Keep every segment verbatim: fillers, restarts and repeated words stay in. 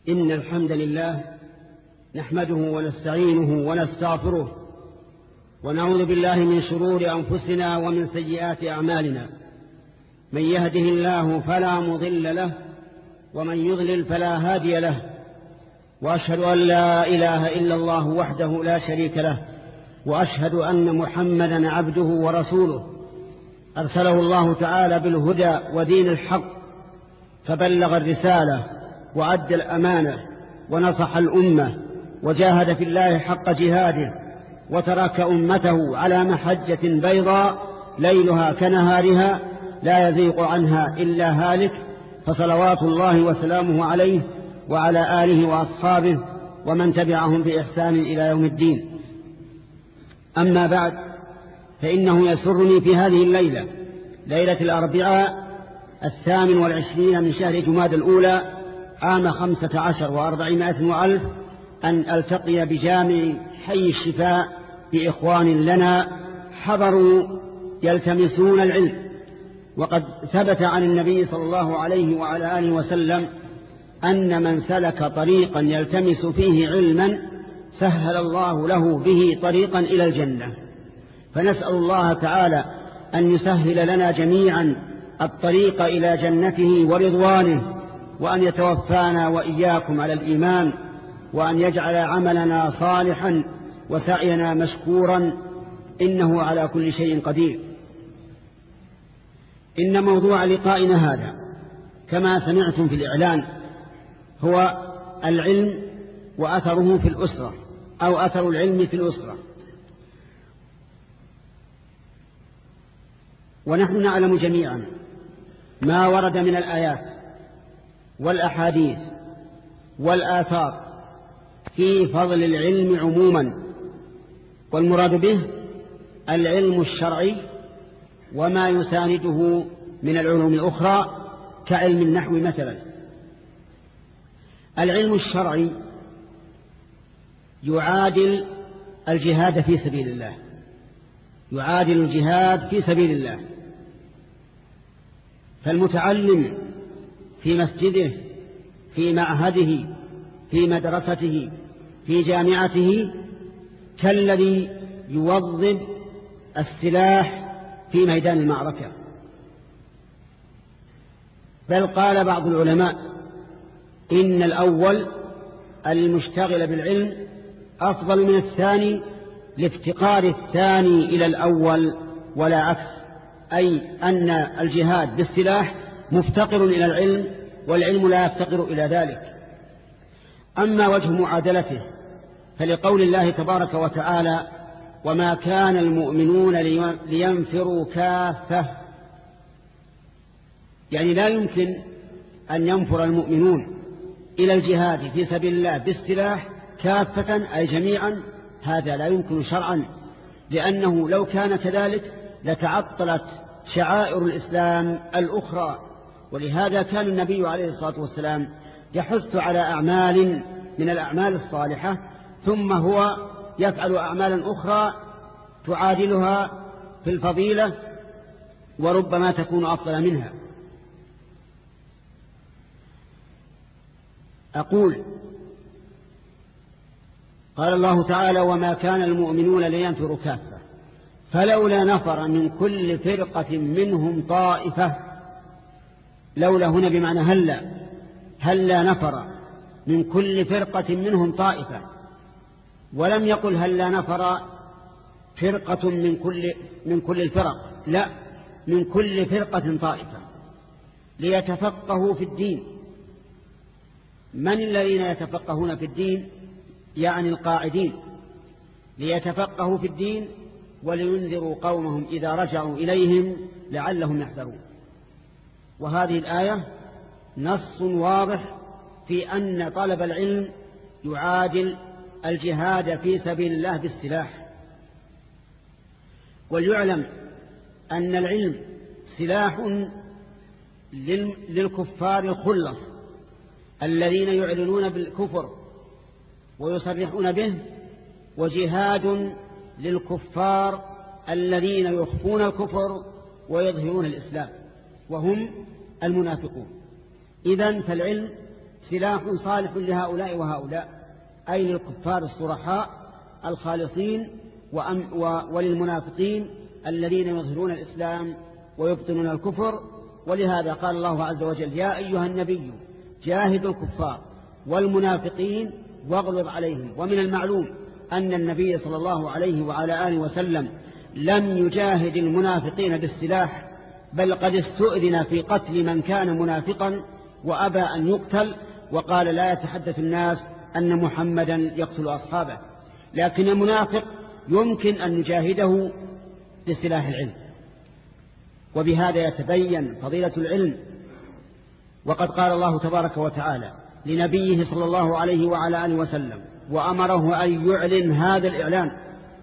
إن الحمد لله نحمده ونستعينه ونستغفره ونعوذ بالله من شرور أنفسنا ومن سيئات أعمالنا. من يهده الله فلا مضل له ومن يضلل فلا هادي له، وأشهد أن لا إله إلا الله وحده لا شريك له، وأشهد أن محمدا عبده ورسوله أرسله الله تعالى بالهدى ودين الحق، فبلغ الرسالة وأدى الأمانة ونصح الأمة وجاهد في الله حق جهاده، وترك أمته على محجة بيضاء ليلها كنهارها لا يزيغ عنها إلا هالك، فصلوات الله وسلامه عليه وعلى آله وأصحابه ومن تبعهم بإحسان إلى يوم الدين. أما بعد، فإنه يسرني في هذه الليلة، ليلة الأربعاء الثامن والعشرين من شهر جماد الأولى عام خمسة عشر وأربعمائة وألف، أن ألتقي بجامع حي الشفاء بإخوان لنا حضروا يلتمسون العلم. وقد ثبت عن النبي صلى الله عليه وعلى آله وسلم أن من سلك طريقا يلتمس فيه علما سهل الله له به طريقا إلى الجنة. فنسأل الله تعالى أن يسهل لنا جميعا الطريق إلى جنته ورضوانه، وأن يتوفانا وإياكم على الإيمان، وأن يجعل عملنا صالحا وسعينا مشكورا، إنه على كل شيء قدير. إن موضوع لقائنا هذا كما سمعتم في الإعلان هو العلم وأثره في الأسرة، أو أثر العلم في الأسرة. ونحن نعلم جميعا ما ورد من الآيات والأحاديث والآثار في فضل العلم عموما، والمراد به العلم الشرعي وما يسانده من العلوم الأخرى كعلم النحو مثلا. العلم الشرعي يعادل الجهاد في سبيل الله، يعادل الجهاد في سبيل الله. فالمتعلم في مسجده، في معهده، في مدرسته، في جامعته، كالذي يوظب السلاح في ميدان المعركة. بل قال بعض العلماء إن الأول المشتغل بالعلم أفضل من الثاني لافتقار الثاني إلى الأول ولا عكس، أي أن الجهاد بالسلاح مفتقر إلى العلم والعلم لا يفتقر إلى ذلك. أما وجه معادلته فلقول الله تبارك وتعالى: وما كان المؤمنون لينفروا كافة، يعني لا يمكن أن ينفر المؤمنون إلى الجهاد في سبيل الله بالسلاح كافة أي جميعا، هذا لا يمكن شرعا، لأنه لو كان كذلك لتعطلت شعائر الإسلام الأخرى. ولهذا كان النبي عليه الصلاة والسلام يحث على أعمال من الأعمال الصالحة، ثم هو يفعل أعمالا أخرى تعادلها في الفضيلة وربما تكون أفضل منها. أقول: قال الله تعالى: وما كان المؤمنون لينفروا كافة فلولا نفر من كل فرقة منهم طائفة. لولا هنا بمعنى هلا، هلا نفر من كل فرقة منهم طائفة، ولم يقل هلا نفر فرقة من كل من كل الفرق، لا، من كل فرقة طائفة ليتفقهوا في الدين. من الذين يتفقهون في الدين؟ يعني القاعدين، ليتفقهوا في الدين ولينذروا قومهم إذا رجعوا إليهم لعلهم يحذرون. وهذه الآية نص واضح في أن طلب العلم يعادل الجهاد في سبيل الله بالسلاح. وليعلم أن العلم سلاح للكفار الخلص الذين يعلنون بالكفر ويصرحون به، وجهاد للكفار الذين يخفون الكفر ويظهرون الإسلام وهم المنافقون. إذن فالعلم سلاح صالح لهؤلاء وهؤلاء، أي للكفار الصرحاء الخالصين وللمنافقين الذين يظهرون الإسلام ويبطنون الكفر. ولهذا قال الله عز وجل: يا أيها النبي جاهد الكفار والمنافقين واغلظ عليهم. ومن المعلوم أن النبي صلى الله عليه وعلى آله وسلم لم يجاهد المنافقين بالسلاح، بل قد استؤذن في قتل من كان منافقا وأبى أن يقتل، وقال: لا يتحدث الناس أن محمدا يقتل أصحابه. لكن المنافق يمكن أن نجاهده بسلاح العلم، وبهذا يتبين فضيلة العلم. وقد قال الله تبارك وتعالى لنبيه صلى الله عليه وعلى آله وسلم وأمره أن يعلن هذا الإعلان: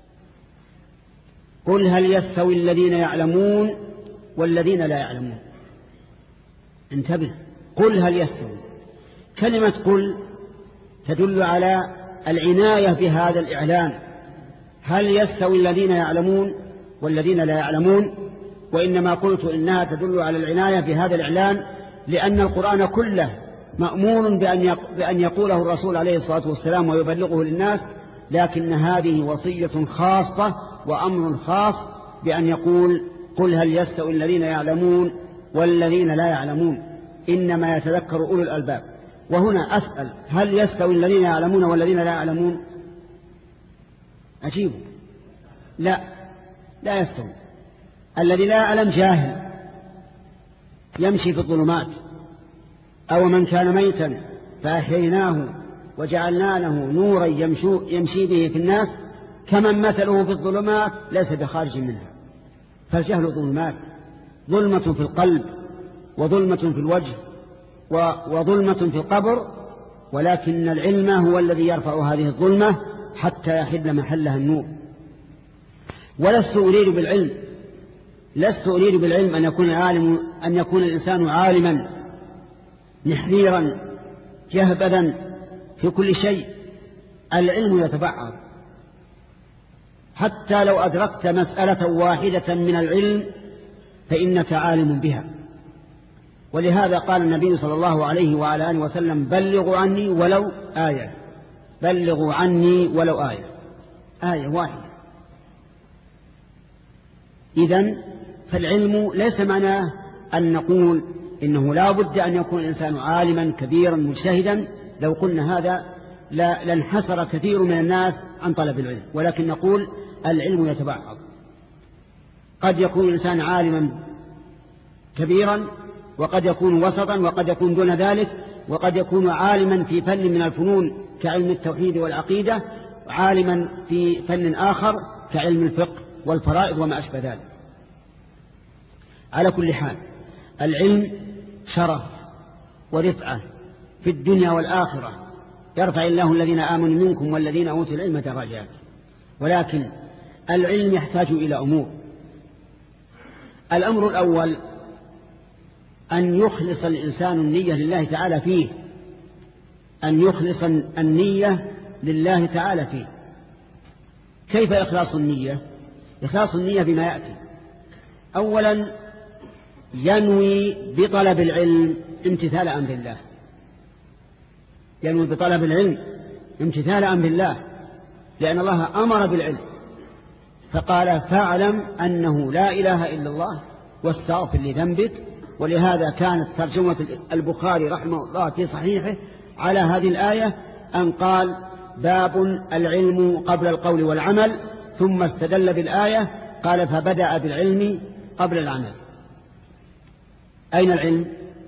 قل هل يستوي الذين يعلمون والذين لا يعلمون. انتبه، قل هل يستوي. كلمة قل تدل على العناية بهذا الإعلان: هل يستوي الذين يعلمون والذين لا يعلمون؟ وإنما قلت إنها تدل على العناية بهذا الإعلان لأن القرآن كله مأمور بأن يقوله الرسول عليه الصلاة والسلام ويبلغه للناس، لكن هذه وصية خاصة وأمر خاص بأن يقول: قل هل يستوي الذين يعلمون والذين لا يعلمون، إنما يتذكر أولو الألباب. وهنا أسأل: هل يستوي الذين يعلمون والذين لا يعلمون؟ أجيبوا: لا، لا يستوي. الذي لا يعلم جاهل يمشي في الظلمات، أو من كان ميتا فأحييناه وجعلنا له نورا يمشي به في الناس كمن مثله في الظلمات ليس بخارج منها. فالجهل ظلمات، ظلمة في القلب وظلمة في الوجه وظلمة في القبر، ولكن العلم هو الذي يرفع هذه الظلمة حتى يحل محلها النور. ولست أريد بالعلم لست أريد بالعلم أن يكون عالم أن يكون الإنسان عالما نحريرا جهبذا في كل شيء. العلم يتبعض، حتى لو أدركت مسألة واحدة من العلم فإنك عالم بها. ولهذا قال النبي صلى الله عليه وعلى آله وسلم: بلغوا عني ولو آية، بلغوا عني ولو آية، آية واحدة. إذن فالعلم ليس معناه أن نقول إنه لا بد أن يكون الإنسان عالما كبيرا مجتهدا. لو قلنا هذا لانحسر كثير من الناس عن طلب العلم، ولكن نقول العلم يتبعض. قد يكون الإنسان عالما كبيرا، وقد يكون وسطا، وقد يكون دون ذلك، وقد يكون عالما في فن من الفنون كعلم التوحيد والعقيدة، وعالما في فن آخر كعلم الفقه والفرائض وما أشبه ذلك. على كل حال، العلم شرف ورفعة في الدنيا والآخرة، يرفع الله الذين آمنوا منكم والذين أوتوا العلم درجات. ولكن العلم يحتاج إلى أمور. الأمر الأول أن يخلص الإنسان النية لله تعالى فيه، أن يخلص النية لله تعالى فيه. كيف إخلاص النية؟ إخلاص النية بما يأتي. أولا ينوي بطلب العلم امتثال أمر الله، ينوي بطلب العلم امتثال أمر الله، لأن الله أمر بالعلم فقال: فاعلم أنه لا إله إلا الله واستغفر لذنبك. ولهذا كانت ترجمة البخاري رحمه الله في صحيحه على هذه الآية أن قال: باب العلم قبل القول والعمل، ثم استدل بالآية قال: فبدأ بالعلم قبل العمل. أين العلم؟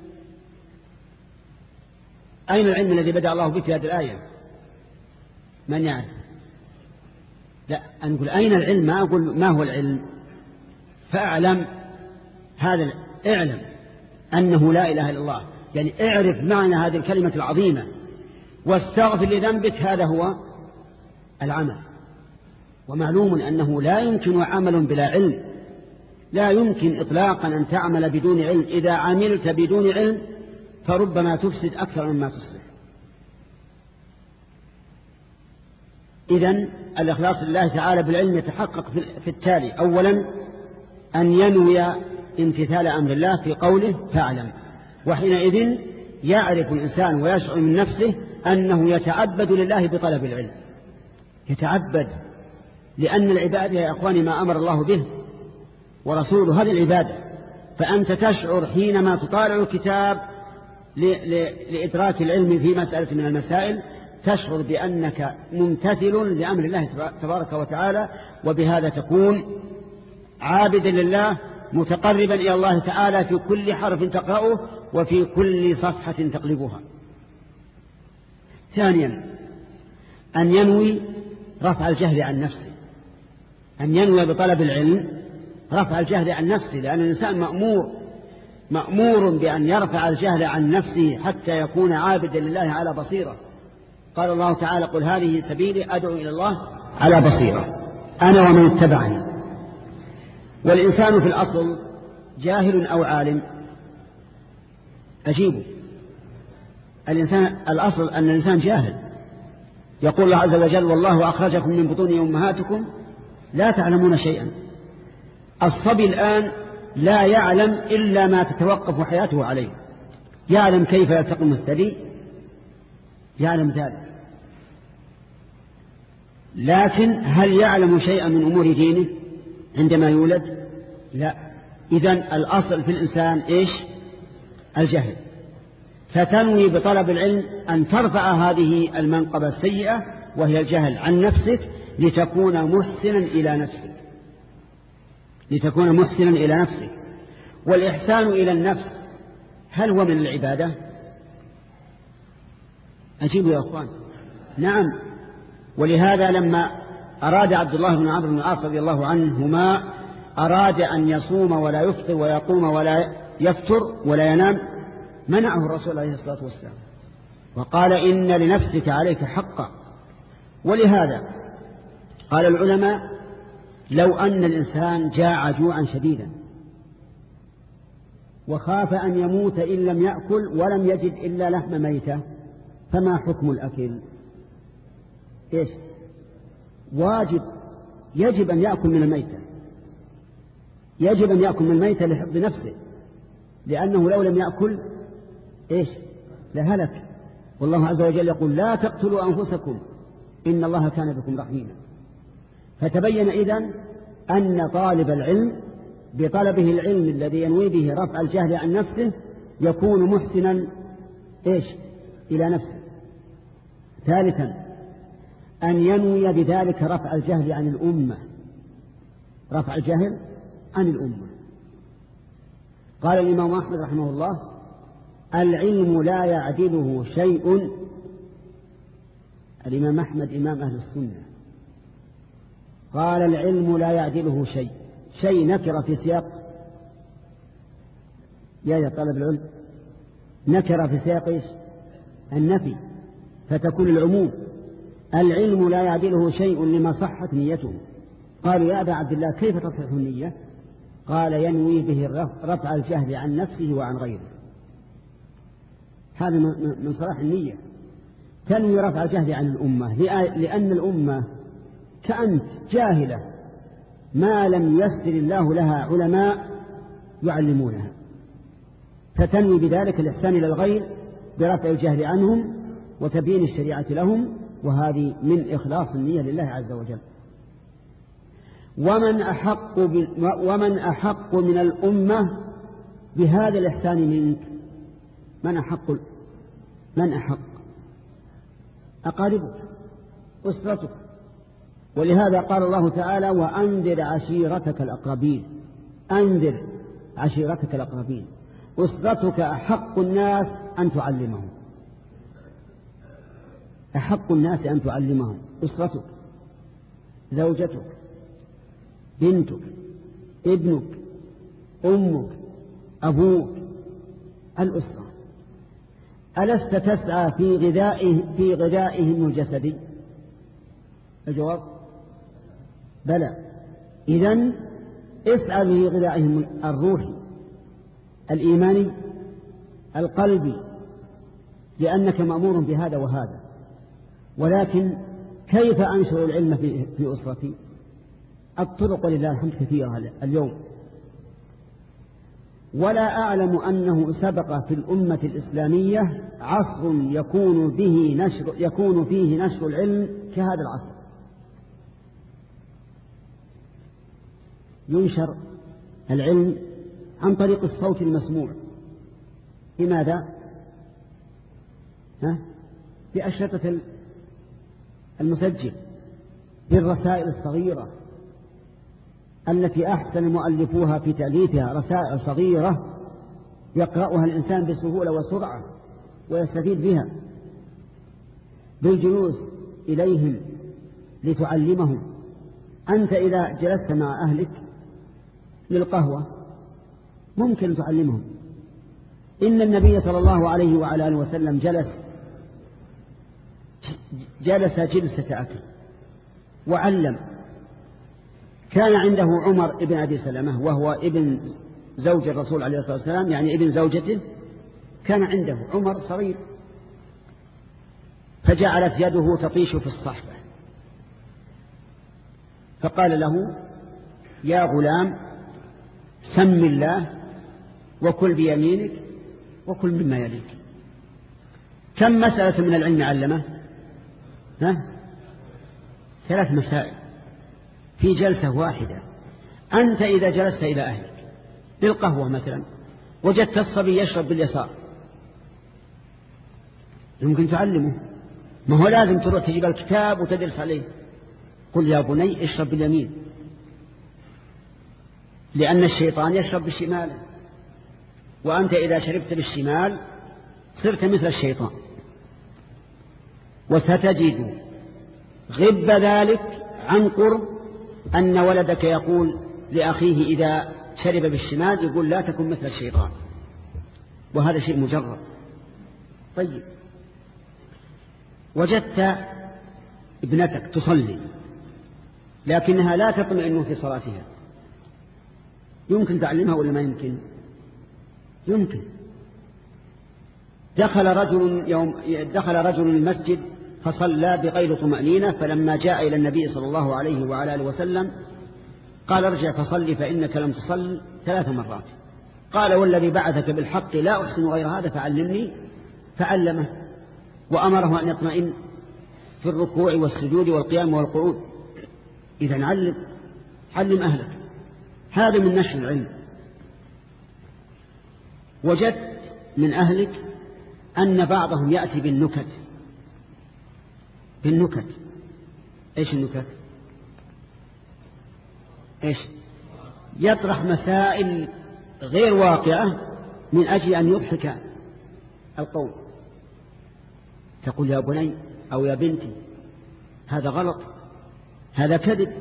أين العلم الذي بدأ الله به في هذه الآية؟ من يعرف؟ لا، أنقول أين العلم، ما أقول ما هو العلم. فاعلم، هذا اعلم أنه لا إله إلا الله، يعني اعرف معنى هذه الكلمة العظيمة. واستغفر لذنبك، هذا هو العمل. ومعلوم أنه لا يمكن عمل بلا علم، لا يمكن إطلاقا أن تعمل بدون علم. إذا عملت بدون علم فربما تفسد أكثر مما تصلح. إذن الإخلاص لله تعالى بالعلم يتحقق في التالي: أولا أن ينوي امتثال أمر الله في قوله فاعلم، وحينئذ يعرف الإنسان ويشعر من نفسه أنه يتعبد لله بطلب العلم، يتعبد، لأن العبادة يا أخواني ما أمر الله به ورسوله، هذه العبادة. فأنت تشعر حينما تطالع الكتاب لإدراك العلم في مسألة من المسائل، تشعر بأنك ممتثل لأمر الله تبارك وتعالى، وبهذا تكون عابدا لله متقربا إلى الله تعالى في كل حرف تقرأه وفي كل صفحة تقلبها. ثانيا أن ينوي رفع الجهل عن نفسه، أن ينوي بطلب العلم رفع الجهل عن نفسه، لأن الإنسان مأمور مأمور بأن يرفع الجهل عن نفسه حتى يكون عابدا لله على بصيرة. قال الله تعالى: قل هذه سبيلي أدعو إلى الله على بصيرة أنا ومن اتبعني. والإنسان في الأصل جاهل أو عالم؟ أجيبه، الإنسان الأصل أن الإنسان جاهل. يقول الله عز وجل: والله أخرجكم من بطون أمهاتكم لا تعلمون شيئا. الصبي الآن لا يعلم إلا ما تتوقف حياته عليه، يعلم كيف يلتقم الثدي، يعلم ذلك، لكن هل يعلم شيئا من أمور دينه عندما يولد؟ لا. إذن الأصل في الإنسان إيش؟ الجهل. فتنوي بطلب العلم أن ترفع هذه المنقبة السيئة وهي الجهل عن نفسك لتكون محسنا إلى نفسك، لتكون محسنا إلى نفسك. والإحسان إلى النفس هل هو من العبادة؟ أجيبوا يا أخوان، نعم. ولهذا لما أراد عبد الله بن عمرو بن العاص رضي الله عنهما أراد أن يصوم ولا يفطر ويقوم ولا يفتر ولا ينام، منعه الرسول عليه الصلاة والسلام وقال: إن لنفسك عليك حقا. ولهذا قال العلماء: لو أن الإنسان جاع جوعا شديدا وخاف أن يموت إن لم يأكل ولم يجد إلا لحم ميتة، فما حكم الأكل؟ إيش؟ واجب، يجب أن يأكل من الميتة، يجب أن يأكل من الميتة لحفظ نفسه، لأنه لو لم يأكل إيش؟ لهلك. والله عز وجل يقول: لا تقتلوا أنفسكم إن الله كان بكم رحيما. فتبين إذن أن طالب العلم بطلبه العلم الذي ينوي به رفع الجهل عن نفسه يكون محسنا إيش؟ إلى نفسه. ثالثا أن ينوي بذلك رفع الجهل عن الأمة، رفع الجهل عن الأمة. قال الإمام أحمد رحمه الله: العلم لا يعدله شيء. الإمام أحمد إمام أهل السنة قال: العلم لا يعدله شيء. شيء نكر في سياق يا طلب العلم، نكر في سياق النفي فتكون العموم. العلم لا يعدله شيء لما صحت نيته. قالوا: يا أبا عبد الله كيف تصح النية؟ قال: ينوي به رفع الجهل عن نفسه وعن غيره. هذا من صلاح النية، تنوي رفع الجهل عن الأمة، لأن الأمة كأنت جاهلة ما لم يسر الله لها علماء يعلمونها، فتنوي بذلك الإحسان إلى الغير برفع الجهل عنهم وتبيين الشريعة لهم، وهذه من إخلاص النية لله عز وجل. ومن أحق, ومن أحق من الأمة بهذا الإحسان منك؟ من أحق؟ من أحق؟ أقاربك، أسرتك. ولهذا قال الله تعالى: وأنذر عشيرتك الأقربين. أنذر عشيرتك الأقربين. أسرتك أحق الناس أن تعلمهم، أحق الناس أن تعلمهم. أسرتك، زوجتك، بنتك، ابنك، أمك، أبوك، الأسرة. ألست تسعى في غذائه في غذائهم الجسدي؟ الجواب: بلى. إذن اسعى في غذائهم الروحي، الإيماني، القلبي، لأنك مأمور بهذا وهذا. ولكن كيف أنشر العلم في, في أسرتي؟ الطرق ولله الحمد كثيرة اليوم. ولا أعلم أنه سبق في الأمة الإسلامية عصر يكون به نشر يكون فيه نشر العلم كهذا العصر. ينشر العلم عن طريق الصوت المسموع. لماذا؟ ها؟ بأشرطة المسجل، بالرسائل الصغيرة التي أحسن مؤلفوها في تأليفها، رسائل صغيرة يقرأها الإنسان بسهولة وسرعة ويستفيد بها، بالجلوس إليهم لتعلمهم. أنت إذا جلست مع أهلك للقهوة ممكن تعلمهم. إن النبي صلى الله عليه وعلى آله وسلم جلس جلس جلسة أكل وعلم. كان عنده عمر ابن أبي سلمة وهو ابن زوج الرسول عليه الصلاة والسلام، يعني ابن زوجته. كان عنده عمر صغير، فجعلت يده تطيش في الصحبة، فقال له: يا غلام سم الله وكل بيمينك وكل مما يليك. كم مسألة من العلم علمه؟ ها؟ ثلاث مسائل في جلسة واحدة. أنت إذا جلست إلى أهلك بالقهوة مثلا وجدت الصبي يشرب باليسار، يمكن تعلمه. ما هو لازم تروح تجيب الكتاب وتدرس عليه. قل يا بني اشرب باليمين، لأن الشيطان يشرب بالشمال، وأنت إذا شربت بالشمال صرت مثل الشيطان. وستجد غب ذلك عن قرب أن ولدك يقول لأخيه إذا شرب بالشمال يقول: لا تكن مثل الشيطان. وهذا شيء مجرد. طيب، وجدت ابنتك تصلي لكنها لا تطمئن في صلاتها، يمكن تعلمها ولا ما يمكن؟ يمكن. دخل رجل يوم دخل رجل المسجد فصلى بغير طمأنينة، فلما جاء إلى النبي صلى الله عليه وعلى آله وسلم قال: ارجع فصلي فإنك لم تصل ثلاث مرات. قال: والذي بعثك بالحق لا أحسن غير هذا فعلمني. فعلمه وأمره أن يطمئن في الركوع والسجود والقيام والقعود. إذن علم علم أهلك. هذا من نشر العلم. وجدت من أهلك أن بعضهم يأتي بالنكت. بالنكت إيش النكت؟ إيش؟ يطرح مسائل غير واقعة من أجل أن يضحك القوم. تقول: يا بني أو يا بنتي هذا غلط، هذا كذب.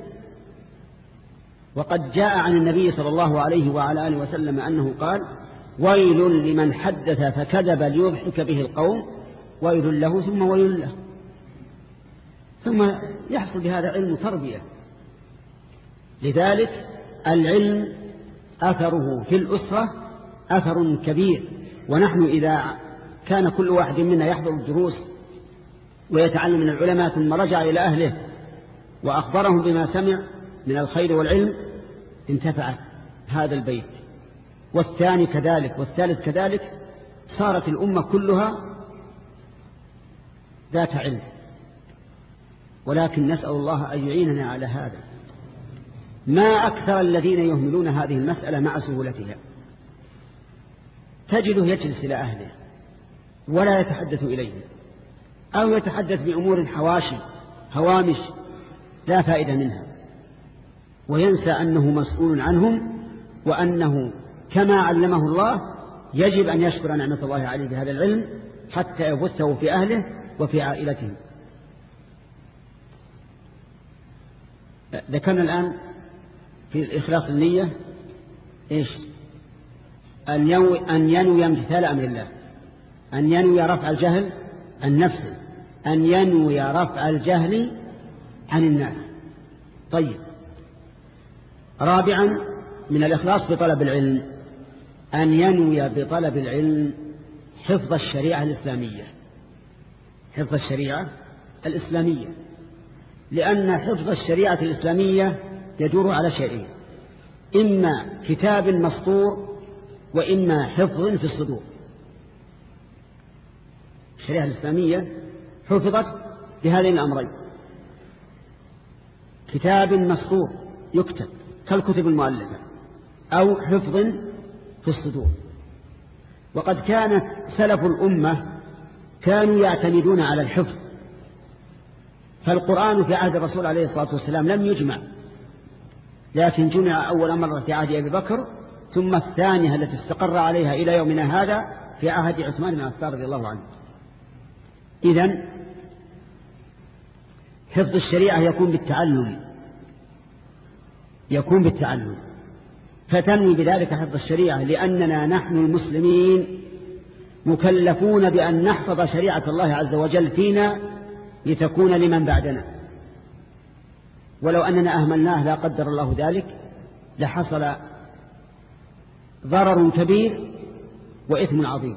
وقد جاء عن النبي صلى الله عليه وعلى آله وسلم أنه قال: ويل لمن حدث فكذب ليضحك به القوم، ويل له ثم ويل له. ثم يحصل بهذا علم تربية. لذلك العلم أثره في الأسرة أثر كبير. ونحن إذا كان كل واحد منا يحضر الدروس ويتعلم من العلماء ثم رجع إلى أهله وأخبرهم بما سمع من الخير والعلم انتفع هذا البيت، والثاني كذلك، والثالث كذلك، صارت الأمة كلها ذات علم. ولكن نسأل الله أن يعيننا على هذا. ما أكثر الذين يهملون هذه المسألة مع سهولتها. تجده يجلس إلى أهله ولا يتحدث إليهم، أو يتحدث بأمور حواشي هوامش لا فائدة منها، وينسى أنه مسؤول عنهم، وأنه كما علمه الله يجب أن يشكر نعمة الله عليه بهذا العلم حتى يبثه في أهله وفي عائلته. ذكرنا الآن في الإخلاص النية إيش؟ أن ينوي, أن ينوي امتثال أمر الله، أن ينوي رفع الجهل عن نفسه، أن ينوي رفع الجهل عن الناس. طيب، رابعا من الإخلاص بطلب العلم أن ينوي بطلب العلم حفظ الشريعة الإسلامية. حفظ الشريعة الإسلامية، لأن حفظ الشريعة الإسلامية يدور على شيئين: إما كتاب مسطور وإما حفظ في الصدور. الشريعة الإسلامية حفظت بهذين الأمرين: كتاب مسطور يكتب كالكتب المؤلفة، أو حفظ في الصدور. وقد كانت سلف الأمة كانوا يعتمدون على الحفظ، فالقرآن في عهد الرسول عليه الصلاة والسلام لم يجمع، لكن جمع أول مرة في عهد أبي بكر، ثم الثانية التي استقر عليها إلى يومنا هذا في عهد عثمان بن عفان رضي الله عنه. إذن حفظ الشريعة يكون بالتعلم، يكون بالتعلم فتنوي بذلك حفظ الشريعة، لأننا نحن المسلمين مكلفون بأن نحفظ شريعة الله عز وجل فينا لتكون لمن بعدنا، ولو أننا أهملناه لا قدر الله ذلك لحصل ضرر كبير وإثم عظيم.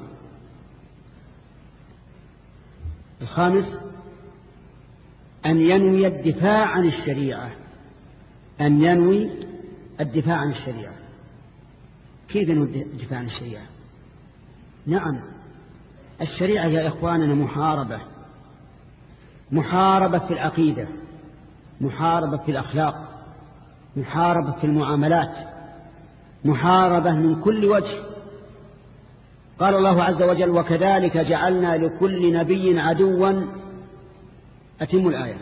الخامس أن ينوي الدفاع عن الشريعة، أن ينوي الدفاع عن الشريعة. كيف ينوي الدفاع عن الشريعة؟ نعم، الشريعة يا إخواننا محاربة، محاربة في العقيدة، محاربة في الأخلاق، محاربة في المعاملات، محاربة من كل وجه. قال الله عز وجل: وكذلك جعلنا لكل نبي عدوا. أتم الآية: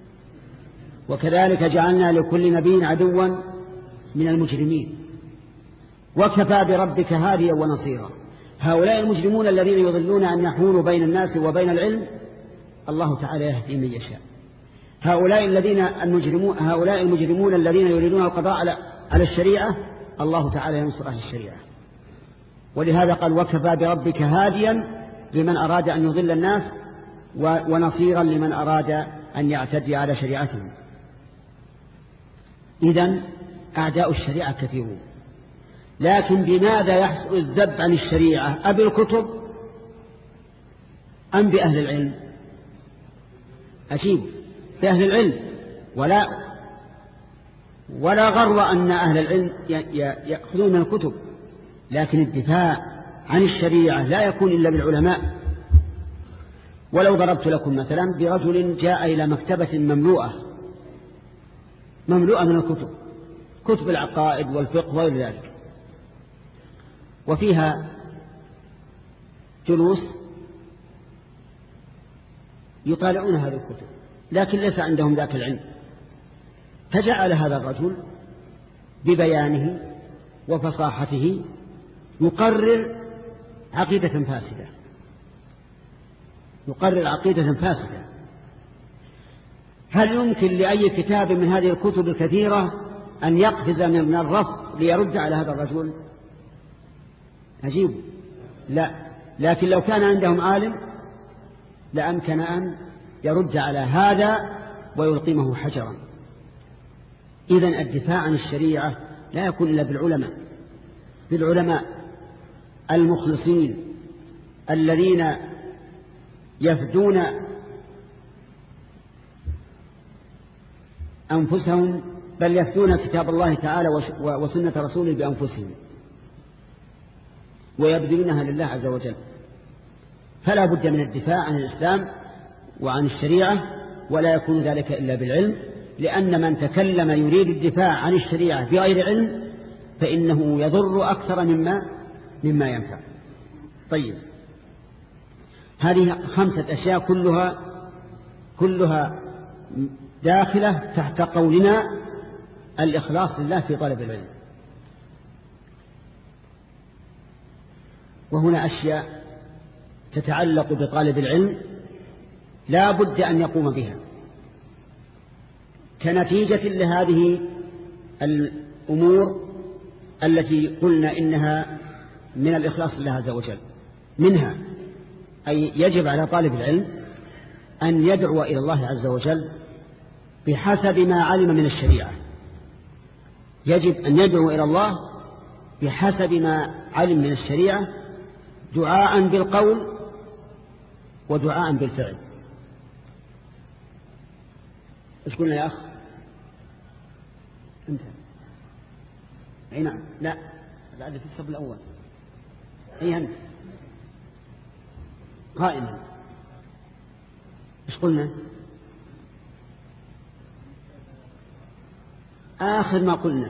وكذلك جعلنا لكل نبي عدوا من المجرمين وكفى بربك هاديا ونصيرا. هؤلاء المجرمون الذين يضلون أن يحولوا بين الناس وبين العلم الله تعالى يهدي من يشاء. هؤلاء الذين المجرمون هؤلاء المجرمون الذين يريدون القضاء على على الشريعة الله تعالى ينصر أهل الشريعة. ولهذا قال: وكفى بربك هاديا لمن أراد أن يضل الناس ونصيرا لمن أراد أن يعتدي على شريعتهم. إذن أعداء الشريعة كثيرون، لكن بماذا يحصل الذب عن الشريعة؟ أبي الكتب أم بأهل العلم؟ أجيب: بأهل العلم. ولا ولا غر أن أهل العلم يأخذون من الكتب، لكن الدفاع عن الشريعة لا يكون إلا بالعلماء. ولو ضربت لكم مثلا برجل جاء إلى مكتبة مملوءة مملوءة من الكتب، كتب العقائد والفقه وغير ذلك، وفيها جلوس يطالعون هذه الكتب، لكن ليس عندهم ذاك العلم، فجعل هذا الرجل ببيانه وفصاحته يقرر عقيدة فاسدة، يقرر عقيدة فاسدة. هل يمكن لأي كتاب من هذه الكتب الكثيرة أن يقفز من الرف ليرد على هذا الرجل؟ أجيب: لا. لكن لو كان عندهم عالم لأمكن أن يرد على هذا ويلقمه حجرا. إذن الدفاع عن الشريعة لا يكون إلا بالعلماء، بالعلماء المخلصين الذين يفدون أنفسهم، بل يفدون كتاب الله تعالى وسنة رسوله بأنفسهم ويبذلونها لله عز وجل. فلا بد من الدفاع عن الإسلام وعن الشريعة، ولا يكون ذلك إلا بالعلم، لأن من تكلم يريد الدفاع عن الشريعة بغير علم فإنه يضر أكثر مما مما ينفع. طيب، هذه خمسة أشياء كلها كلها داخلة تحت قولنا الإخلاص لله في طلب العلم. وهنا أشياء تتعلق بطالب العلم لا بد أن يقوم بها كنتيجة لهذه الأمور التي قلنا إنها من الإخلاص لله عز وجل. منها أي يجب على طالب العلم أن يدعو إلى الله عز وجل بحسب ما علم من الشريعة. يجب أن يدعو إلى الله بحسب ما علم من الشريعة، دعاء بالقول ودعاء بالفعل. ايش قلنا يا أخ؟ انت اي نعم. لا، هذا في الصف الأول. أي أنت قائما. إيش قلنا؟ آخر ما قلنا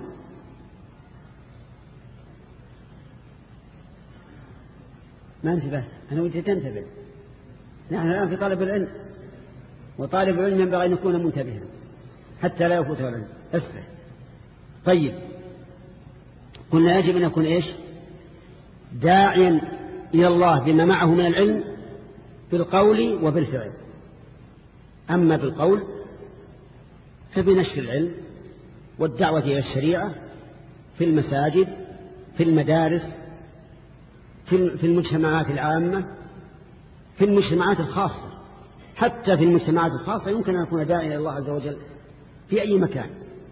ما انتبه. أنا ودي تنتبه. نحن الآن في طالب العلم، وطالب العلم ينبغي أن يكون منتبها حتى لا يفوته العلم. اسفه. طيب، قلنا يجب أن يكون إيش؟ داعيا إلى الله بما معه من العلم بالقول وبالفعل. أما بالقول فبنشر العلم والدعوة إلى الشريعة في المساجد، في المدارس، في المجتمعات العامة، في المجتمعات الخاصة. حتى في المجتمعات الخاصة يمكن أن يكون داعيا إلى الله عز وجل في أي مكان.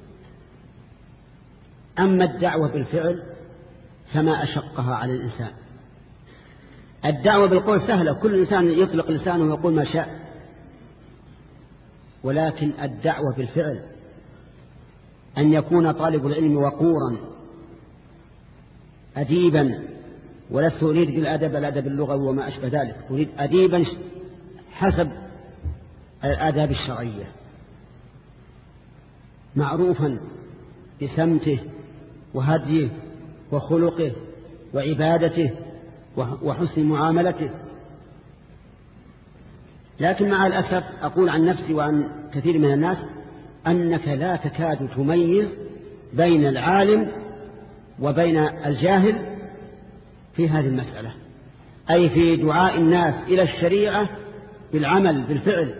أما الدعوة بالفعل فما أشقها على الإنسان. الدعوة بالقول سهلة، كل إنسان يطلق لسانه ويقول ما شاء، ولكن الدعوة بالفعل أن يكون طالب العلم وقورا أديبا، ولست أريد بالأدب الأدب اللغوي وما أشبه ذلك، أريد أديبا حسب الآداب الشرعية، معروفا بسمته وهديه وخلقه وعبادته وحسن معاملته. لكن مع الأسف أقول عن نفسي وعن كثير من الناس أنك لا تكاد تميز بين العالم وبين الجاهل في هذه المسألة، أي في دعاء الناس إلى الشريعة بالعمل بالفعل.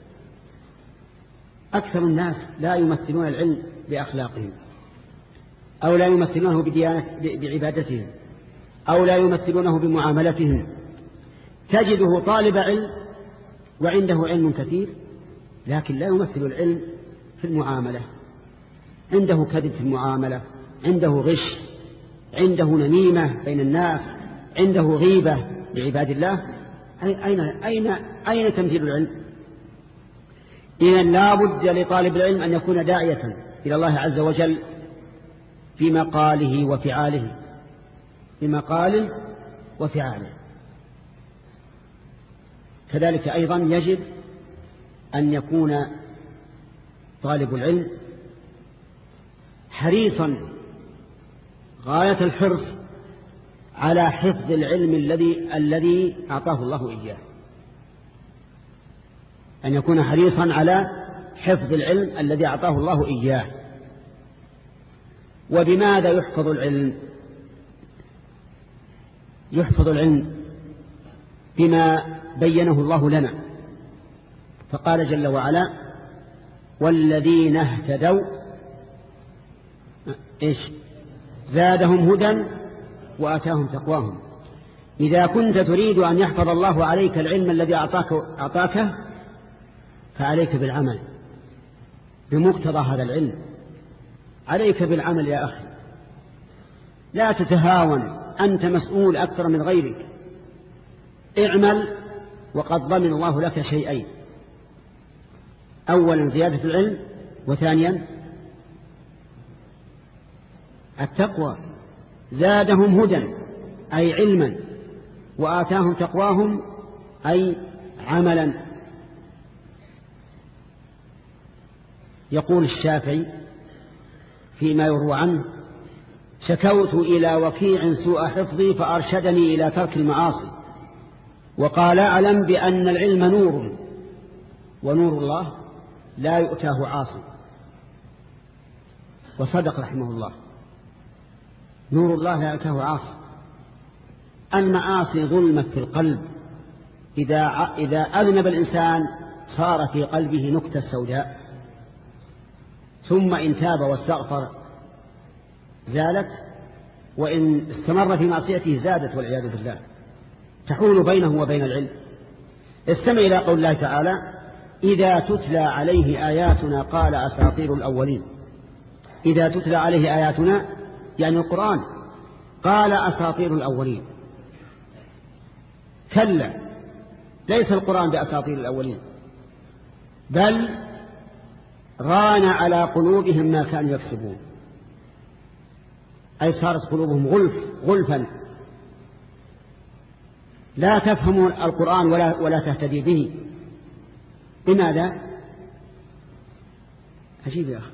أكثر الناس لا يمثلون العلم بأخلاقهم، أو لا يمثلونه بديانة بعبادتهم، أو لا يمثلونه بمعاملتهم. تجده طالب علم وعنده علم كثير، لكن لا يمثل العلم في المعاملة. عنده كذب في المعاملة، عنده غش، عنده نميمة بين الناس، عنده غيبة لعباد الله. أين, أين, أين تمثيل العلم؟ إذن لا بد لطالب العلم أن يكون داعية إلى الله عز وجل في مقاله وفعاله، في مقاله وفعاله. كذلك أيضا يجب أن يكون طالب العلم حريصا غاية الحرص على حفظ العلم الذي الذي أعطاه الله إياه، أن يكون حريصا على حفظ العلم الذي أعطاه الله إياه. وبماذا يحفظ العلم؟ يحفظ العلم بما بينه الله لنا، فقال جل وعلا: والذين اهتدوا إيش؟ زادهم هدى وآتاهم تقواهم. إذا كنت تريد أن يحفظ الله عليك العلم الذي أعطاك أعطاك فعليك بالعمل بمقتضى هذا العلم. عليك بالعمل يا أخي، لا تتهاون، أنت مسؤول أكثر من غيرك. اعمل وقد ضمن الله لك شيئين: أولا زيادة العلم، وثانيا التقوى. زادهم هدى أي علما، وآتاهم تقواهم أي عملا. يقول الشافعي فيما يروى عنه: شكوت إلى وكيع سوء حفظي فأرشدني إلى ترك المعاصي، وقال: أعلم بأن العلم نور، ونور الله لا يؤتاه عاصي. وصدق رحمه الله، نور الله لا يؤتاه عاصي. المعاصي ظلمة في القلب، إذا إذا أذنب الإنسان صار في قلبه نكتة سوداء، ثم إن تاب واستغفر زالت، وإن استمر في معصيته زادت والعياذ بالله، تحول بينه وبين العلم. استمع إلى قول الله تعالى: إذا تتلى عليه آياتنا قال أساطير الأولين. إذا تتلى عليه آياتنا يعني القرآن، قال أساطير الأولين. كلا، ليس القرآن بأساطير الأولين، بل ران على قلوبهم ما كانوا يكسبون، أي صارت قلوبهم غلف غلفا لا تفهم القرآن ولا, ولا تهتدي به. لماذا؟ عجيب يا أخي،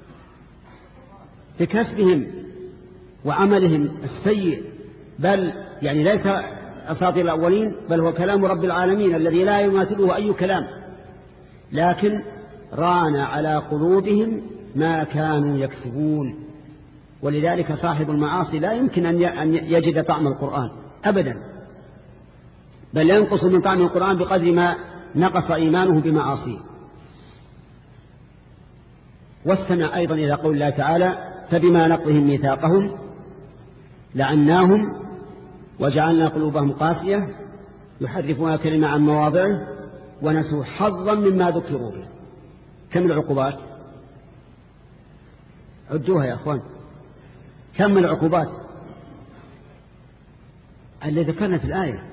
بكسبهم وعملهم السيء، بل يعني ليس أساطير الأولين، بل هو كلام رب العالمين الذي لا يماثله أي كلام، لكن ران على قلوبهم ما كانوا يكسبون. ولذلك صاحب المعاصي لا يمكن أن يجد طعم القرآن أبدا، بل ينقص من طعم القرآن بقدر ما نقص إيمانه بمعاصيه. واستمع أيضا إلى قول الله تعالى: فبما نقضهم ميثاقهم لعناهم وجعلنا قلوبهم قاسية يحرفون الكلمة عن مواضعه ونسوا حظا مما ذكروا به. كم العقوبات؟ عدوها يا أخوان، كم العقوبات اللي ذكرنا في الآية؟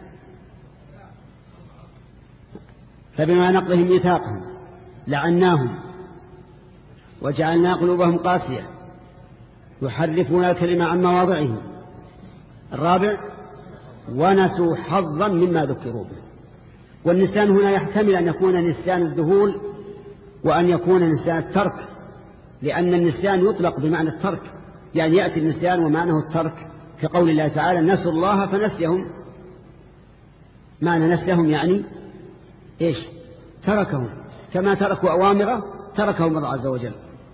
فبما نقضهم ميثاقهم لعناهم وجعلنا قلوبهم قاسية يحرفون الكلمة عن مواضعه. الرابع: ونسوا حظا مما ذكروا به. والنسيان هنا يحتمل أن يكون نسيان الذهول وأن يكون نسيان الترك، لأن النسيان يطلق بمعنى الترك، يعني يأتي النسيان ومعنه الترك، كقول الله تعالى: نسوا الله فنسيهم. معنى نسيهم يعني إيش؟ تركهم، كما تركوا أوامره تركهم الله عز وجل.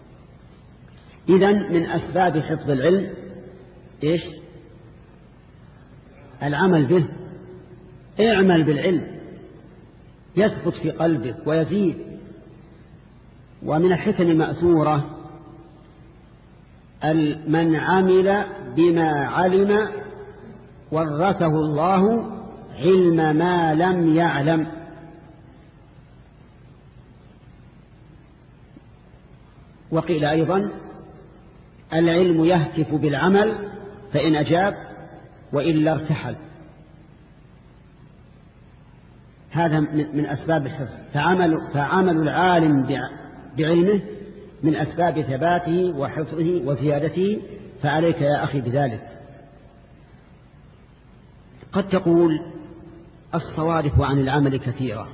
إذن من أسباب حفظ العلم إيش؟ العمل به. اعمل بالعلم يثبت في قلبك ويزيد. ومن الحكم المأثورة: من عمل بما علم ورثه الله علم ما لم يعلم. وقيل أيضا: العلم يهتف بالعمل فإن أجاب وإلا ارتحل. هذا من أسباب الحفظ. فعمل, فعمل العالم بعلمه من أسباب ثباته وحفظه وزيادته، فعليك يا أخي بذلك. قد تقول: الصوارف عن العمل كثيرة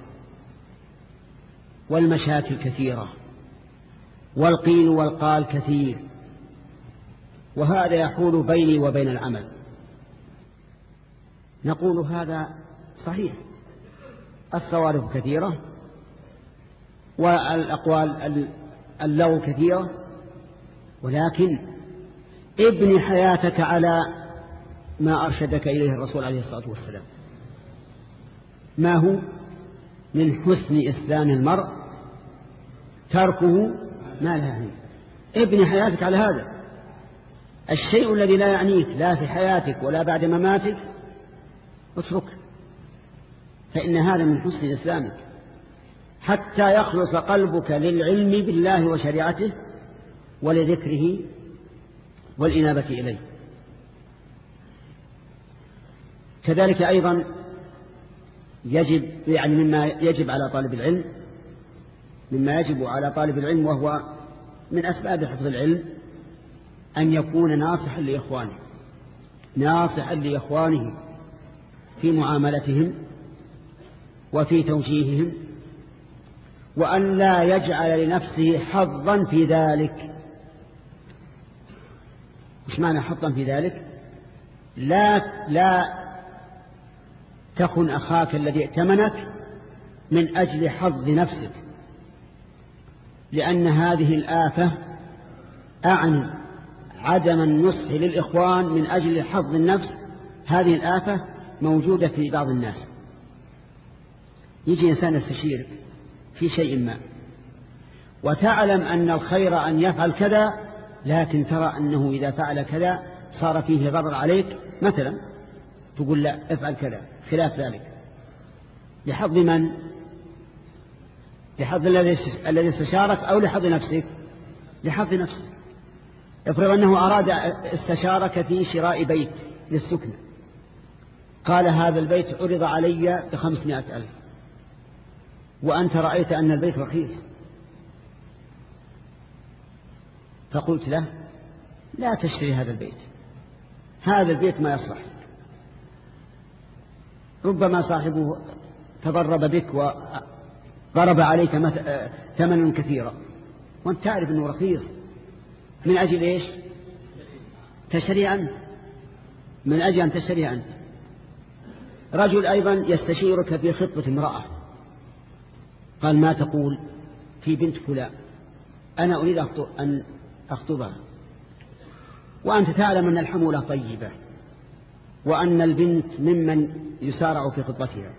والمشاكل كثيرة والقيل والقال كثير، وهذا يحول بيني وبين العمل. نقول هذا صحيح، الصوارف كثيرة والأقوال اللو كثيرة، ولكن ابني حياتك على ما أرشدك إليه الرسول عليه الصلاة والسلام. ما هو؟ من حسن إسلام المرء تركه ما لا يعنيه. ابني حياتك على هذا. الشيء الذي لا يعنيك لا في حياتك ولا بعد مماتك اتركه، فإن هذا من حسن إسلامك، حتى يخلص قلبك للعلم بالله وشريعته ولذكره والإنابة إليه. كذلك أيضا يجب يعني مما يجب على طالب العلم مما يجب على طالب العلم وهو من أسباب حفظ العلم أن يكون ناصحا لإخوانه ناصحا لإخوانه في معاملتهم وفي توجيههم، وأن لا يجعل لنفسه حظا في ذلك. مش معنى حظا في ذلك؟ لا لا تكن أخاك الذي ائتمنك من أجل حظ نفسك، لأن هذه الآفة أعني عدم النصح للإخوان من أجل حظ النفس. هذه الآفة موجودة في بعض الناس. يجي إنسان يستشيرك في شيء ما وتعلم أن الخير أن يفعل كذا، لكن ترى أنه إذا فعل كذا صار فيه ضرر عليك، مثلا تقول لا افعل كذا خلاف ذلك. لحظ من؟ لحظ الذي استشارك أو لحظ نفسك؟ لحظ نفسك. افرض أنه أراد استشارك في شراء بيت للسكنة، قال هذا البيت عرض علي بخمسمائة ألف، وأنت رأيت أن البيت رخيص، فقلت له لا تشتري هذا البيت، هذا البيت ما يصلح. ربما صاحبه تضرب بك وضرب عليك ثمنا كثيرا وانت تعرف أنه رخيص، من أجل إيش؟ تشتري أنت، من أجل أن تشتري أنت. رجل أيضا يستشيرك في خطبة امرأة، قال ما تقول في بنت فلان، أنا أريد أن أخطبها، وأنت تعلم أن الحمولة طيبة وأن البنت ممن يسارع في خطبتها،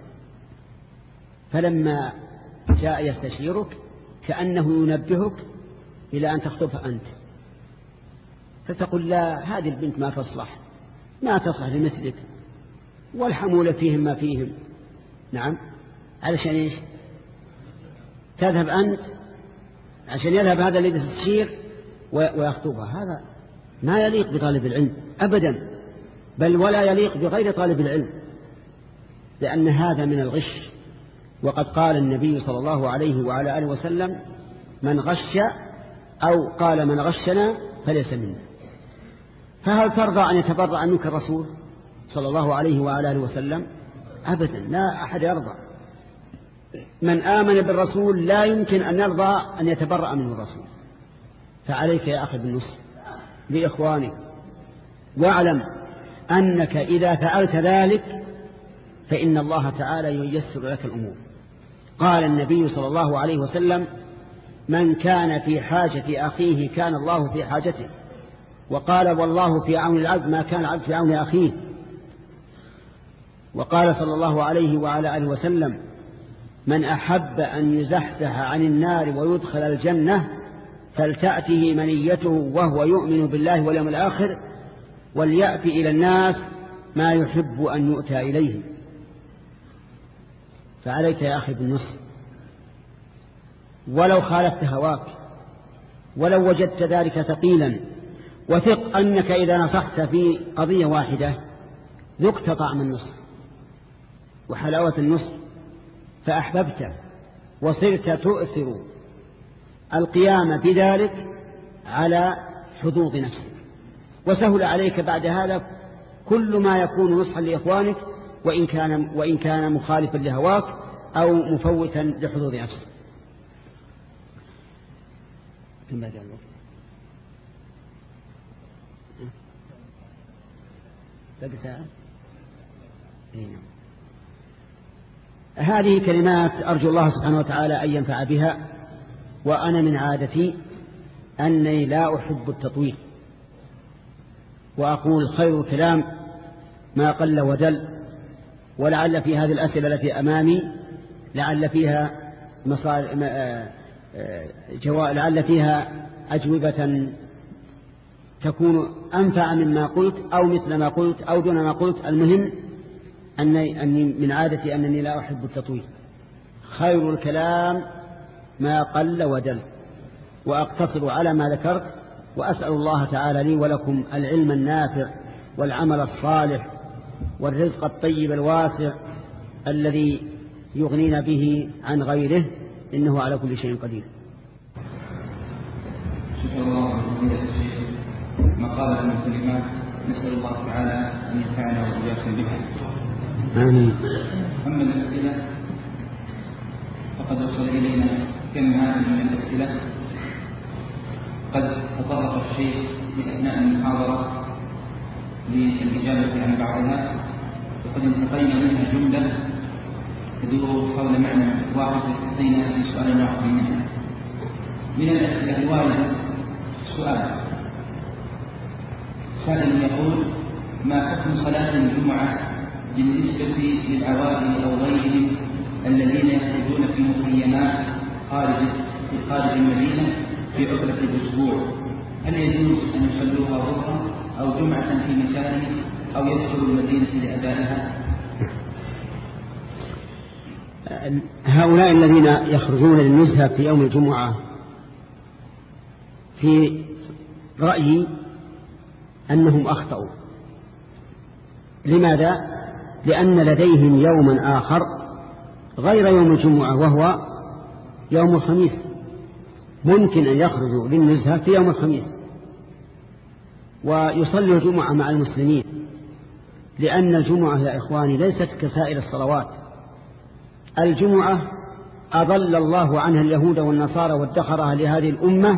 فلما جاء يستشيرك كأنه ينبهك إلى أن تخطبها أنت، فتقول لا، هذه البنت ما تصلح، ما تصلح لمثلك، والحمولة فيهم ما فيهم. نعم، علشان إيش؟ تذهب أنت عشان يذهب هذا الذي تستشير ويخطبها. هذا ما يليق بطالب العلم أبدا، بل ولا يليق بغير طالب العلم، لأن هذا من الغش. وقد قال النبي صلى الله عليه وعلى آله وسلم من غش، أو قال من غشنا فليس منا. فهل ترضى أن يتبرأ منك الرسول صلى الله عليه وعلى آله وسلم؟ أبدا، لا أحد يرضى. من آمن بالرسول لا يمكن أن يرضى أن يتبرأ منه الرسول. فعليك يا أخي بالنصح لإخوانك، واعلم أنك إذا فعلت ذلك فإن الله تعالى ييسر لك الأمور. قال النبي صلى الله عليه وسلم من كان في حاجة أخيه كان الله في حاجته، وقال والله في عون العبد ما كان العبد في عون أخيه. وقال صلى الله عليه وعلى آله وسلم من أحب أن يزحزح عن النار ويدخل الجنة فلتأته منيته وهو يؤمن بالله واليوم الآخر وليأتي إلى الناس ما يحب أن يؤتى إليه. فعليك يا أخي بالنصح، ولو خالفت هواك، ولو وجدت ذلك ثقيلا، وثق أنك إذا نصحت في قضية واحدة ذقت طعم النصح وحلاوة النصح فأحببته وصرت تؤثر القيام بذلك على حظوظ نفسك، وسهل عليك بعد هذا كل ما يكون نصحا لإخوانك وإن كان, وإن كان مخالفا لهواك أو مفوتا لحظوظ نفسك. هذه كلمات أرجو الله سبحانه وتعالى أن ينفع بها. وأنا من عادتي أني لا أحب التطويل، وأقول خير الكلام ما قل ودل. ولعل في هذه الأسئلة التي أمامي لعل فيها مصار... جوا... لعل فيها أجوبة تكون أنفع مما قلت أو مثل ما قلت أو دون ما قلت. المهم أني, أني من عادتي أنني لا أحب التطويل. خير الكلام ما قل ودل، وأقتصر على ما ذكرت، وأسأل الله تعالى لي ولكم العلم النافع والعمل الصالح والرزق الطيب الواسع الذي يغنينا به عن غيره، إنه على كل شيء قدير. شكرا الله مقالة المسلمات، نسأل الله تعالى أن ينفعنا وإياكم بها. آمين. أما الأسئلة فقد وصل إلينا كم هذه من الأسئلة. قد تطرق الشيخ في أثناء المحاضرة للإجابة عن بعضها، وقد انتقينا منها جملة تدور حول معنى واحد انتهينا في سؤال واحد منها. من الأسئلة الواردة سؤال سائل يقول ما حكم صلاة الجمعة بالنسبة للعوائل أو غيرهم الذين يخرجون في مخيمات خارج في خارج المدينة في عطلة الأسبوع، هل يجوز أن يصلوها ظهرا أو جمعة في مكانه أو يدخلوا المدينة لأدائها؟ هؤلاء الذين يخرجون للنزهة في يوم الجمعة في رأيي أنهم أخطأوا. لماذا؟ لأن لديهم يوما آخر غير يوم الجمعة وهو يوم الخميس، ممكن أن يخرجوا للنزهة في يوم الخميس ويصلوا الجمعة مع المسلمين، لأن الجمعة يا إخواني ليست كسائر الصلوات. الجمعة أضل الله عنها اليهود والنصارى وادخرها لهذه الأمة،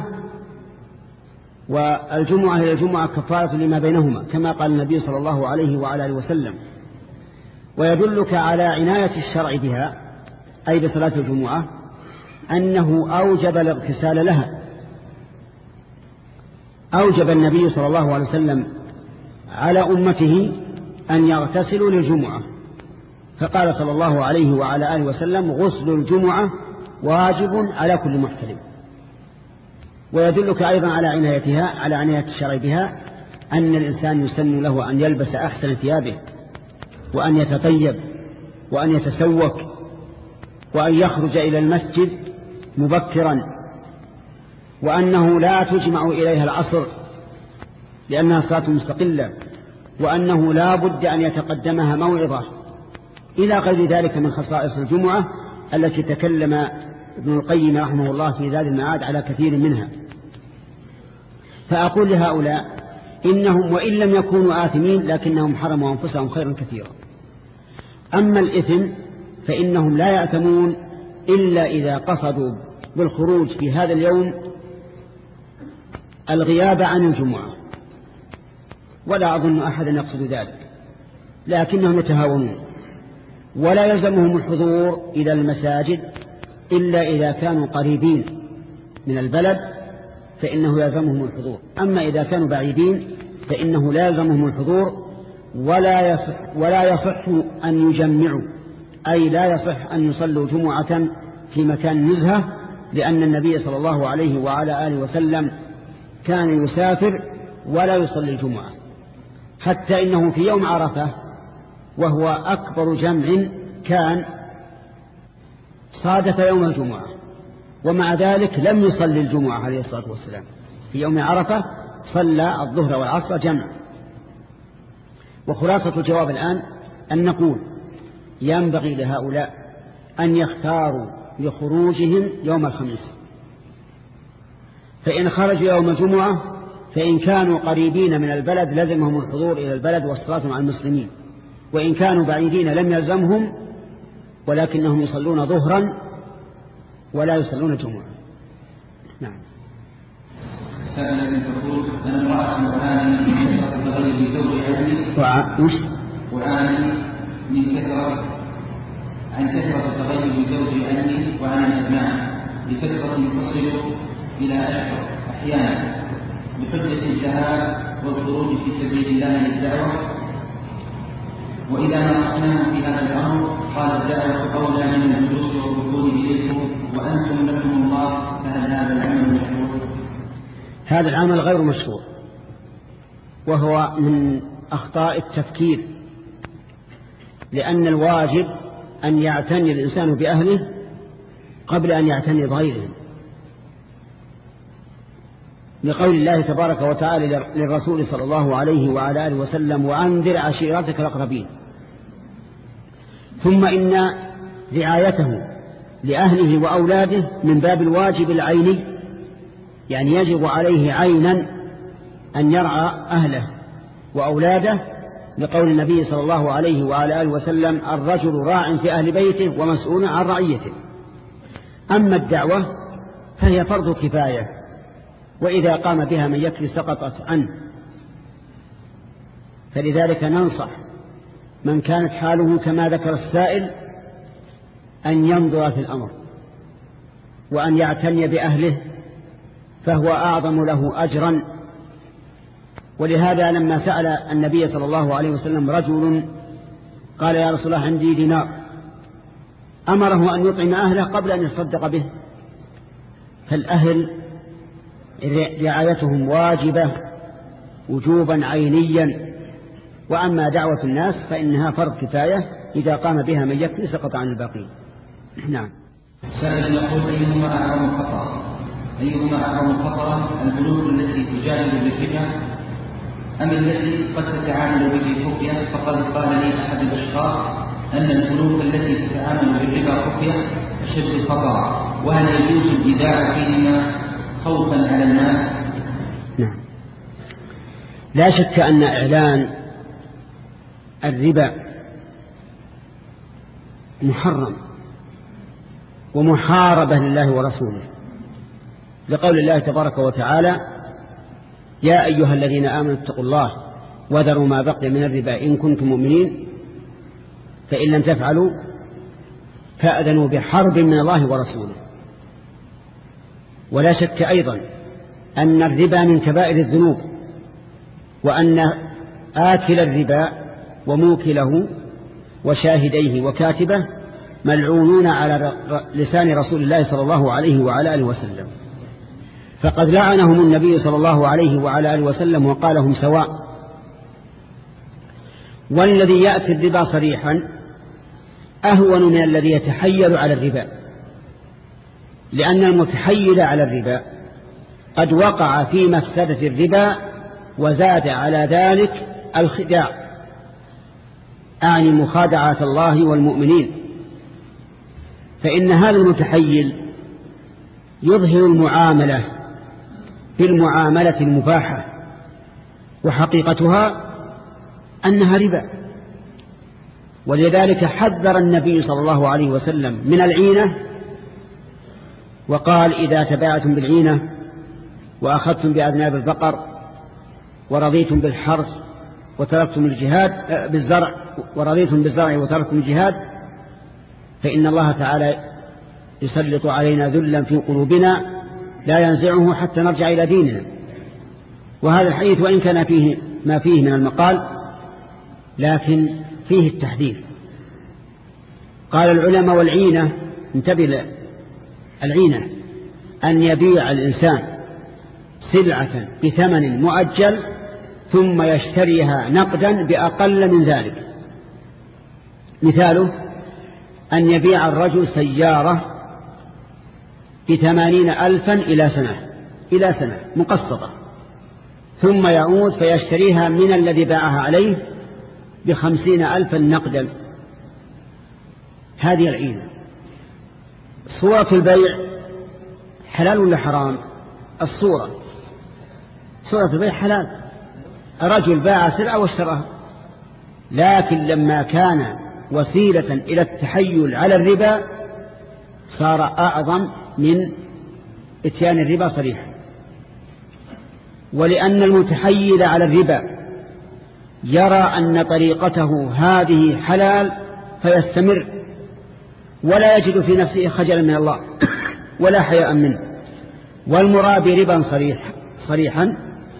والجمعة هي الجمعة كفارة لما بينهما كما قال النبي صلى الله عليه وعلى آله وسلم. ويدلك على عناية الشرع بها أي بصلاة الجمعة أنه أوجب الاغتسال لها. أوجب النبي صلى الله عليه وسلم على أمته أن يغتسلوا للجمعة، فقال صلى الله عليه وعلى آله وسلم: غسل الجمعة واجب على كل محتلم. ويدلك أيضا على عنايتها على عناية الشرع بها أن الإنسان يسن له أن يلبس أحسن ثيابه، وأن يتطيب، وأن يتسوك، وأن يخرج إلى المسجد مبكرا، وأنه لا تجمع إليها العصر لأنها صلاة مستقلة، وأنه لا بد أن يتقدمها موعظة، إلى غير ذلك من خصائص الجمعة التي تكلم ابن القيم رحمه الله في زاد المعاد على كثير منها. فأقول لهؤلاء إنهم وإن لم يكونوا آثمين لكنهم حرموا أنفسهم خيرا كثيرا. أما الإثم فإنهم لا يأثمون إلا إذا قصدوا بالخروج في هذا اليوم الغياب عن الجمعة، ولا أظن أحدا يقصد ذلك، لكنهم يتهاونون. ولا يلزمهم الحضور إلى المساجد إلا إذا كانوا قريبين من البلد فإنه يلزمهم الحضور. أما إذا كانوا بعيدين فإنه لا يلزمهم الحضور، ولا يصح, ولا يصح أن يجمعوا، أي لا يصح أن يصلوا جمعة في مكان نزهة، لأن النبي صلى الله عليه وعلى آله وسلم كان يسافر ولا يصلي الجمعة، حتى إنه في يوم عرفة وهو أكبر جمع كان صادف يوم الجمعة، ومع ذلك لم يصلي الجمعة عليه الصلاة والسلام. في يوم عرفة صلى الظهر والعصر جمع. وخلاصة الجواب الآن أن نقول ينبغي لهؤلاء أن يختاروا لخروجهم يوم الخميس، فإن خرجوا يوم الجمعة فإن كانوا قريبين من البلد لزمهم الحضور إلى البلد والصلاة مع المسلمين، وإن كانوا بعيدين لم يلزمهم ولكنهم يصلون ظهرا ولا يصلون جمعة. نعم. سألت تقول أنا امرأة وأعاني من كثرة التغير بزوج عني وأعاني من كثرة عن كثرة التغير بزوج عني وعن الأبناء بكثرة تصل إلى أشهر أحيانا بحجة الذهاب والخروج في سبيل الله للدعوة، وإذا ناقشناه في هذا الأمر قال الدعوة أولى من الجلوس والركون إليكم وأنتم لكم الله، فهل هذا العمل مشروع؟ هذا العمل غير مشروع، وهو من أخطاء التفكير، لأن الواجب أن يعتني الإنسان بأهله قبل أن يعتني بغيرهم، لقول الله تبارك وتعالى للرسول صلى الله عليه وعلى آله وسلم: وأنذر عشيرتك الأقربين. ثم إن رعايته لأهله وأولاده من باب الواجب العيني، يعني يجب عليه عينا أن يرعى أهله وأولاده، لقول النبي صلى الله عليه وعلى آله وسلم: الرجل راع في أهل بيته ومسؤول عن رعيته. أما الدعوة فهي فرض كفاية، وإذا قام بها من يكفي سقطت عنه، فلذلك ننصح من كانت حاله كما ذكر السائل أن ينظر في الأمر وأن يعتني بأهله، فهو أعظم له أجرا. ولهذا لما سأل النبي صلى الله عليه وسلم رجل قال: يا رسول الله عندي دينار، أمره أن يطعم أهله قبل أن يصدق به. فالأهل رعايتهم واجبة وجوبا عينيا، وأما دعوة الناس فإنها فرض كفاية، إذا قام بها من يكفي سقط عن الباقين. نعم. سائل يقول: أيهما أعظم خطر؟ أيهما أعظم خطرا، البنوك التي تجادل بالربا أم التي قد تتعامل به خفية؟ فقد قال لي أحد الأشخاص أن البنوك التي تتعامل بالربا خفية أشد خطرا، وهل يجوز الإيداع فيهما خوفا على الناس؟ نعم. لا شك أن إعلان الربا محرم ومحاربة لله ورسوله، لقول الله تبارك وتعالى: يا أيها الذين آمنوا اتقوا الله وذروا ما بقي من الربا إن كنتم مؤمنين فإن لم تفعلوا فأذنوا بحرب من الله ورسوله. ولا شك أيضا أن الربا من كبائر الذنوب، وأن آكل الربا وموكله وشاهديه وكاتبه ملعونون على لسان رسول الله صلى الله عليه وعلى آله وسلم، فقد لعنهم النبي صلى الله عليه وعلى آله وسلم وقالهم سواء. والذي يأتي الربا صريحا أهون من الذي يتحيل على الربا، لأن المتحيل على الربا قد وقع في مفسدة الربا وزاد على ذلك الخداع، أعني مخادعة الله والمؤمنين. فإن هذا المتحيل يظهر المعاملة بالمعاملة المباحة وحقيقتها أنها ربا. ولذلك حذر النبي صلى الله عليه وسلم من العينة وقال: إذا تباعتم بالعينة وأخذتم بأذناب البقر ورضيتم بالحرث وتركتم الجهاد بالزرع ورضيتم بالزرع وتركتم الجهاد فإن الله تعالى يسلط علينا ذلا في قلوبنا لا ينزعه حتى نرجع إلى ديننا. وهذا الحديث وإن كان فيه ما فيه من المقال لكن فيه التحذير. قال العلماء: والعينة، انتبه، العينة أن يبيع الإنسان سلعة بثمن مؤجل ثم يشتريها نقدا بأقل من ذلك. مثاله أن يبيع الرجل سيارة بثمانين ألفا إلى سنة إلى سنة مقسطة، ثم يعود فيشتريها من الذي باعها عليه بخمسين ألفا نقدا. هذه العينة. صورة البيع حلال ولا حرام؟ الصورة صورة البيع حلال، الرجل باع سلعة واشتراها، لكن لما كان وسيلة إلى التحيل على الربا صار أعظم من إتيان الربا صريحا. ولأن المتحيل على الربا يرى أن طريقته هذه حلال فيستمر ولا يجد في نفسه خجلا من الله ولا حياء منه. والمرابي ربا صريح صريحا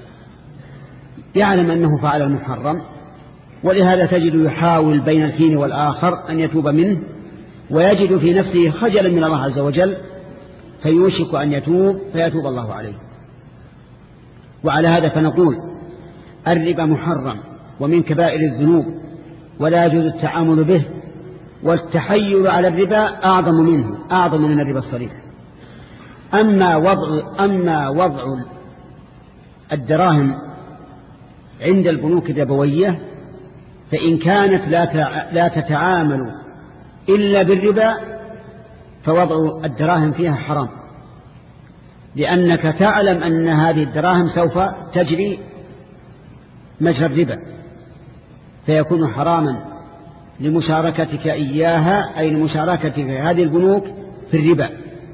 يعلم أنه فعل المحرم، ولهذا تجد يحاول بين الحين والآخر أن يتوب منه، ويجد في نفسه خجلا من الله عز وجل فيوشك أن يتوب فيتوب الله عليه. وعلى هذا فنقول: الربا محرم ومن كبائر الذنوب ولا يجوز التعامل به، والتحيل على الربا أعظم منه أعظم من الربا الصريح. أما وضع, أما وضع الدراهم عند البنوك الربوية فإن كانت لا تتعامل إلا بالربا فوضع الدراهم فيها حرام، لأنك تعلم أن هذه الدراهم سوف تجري مجرى الربا، فيكون حراما لمشاركتك إياها، أي لمشاركتك هذه البنوك في الربا،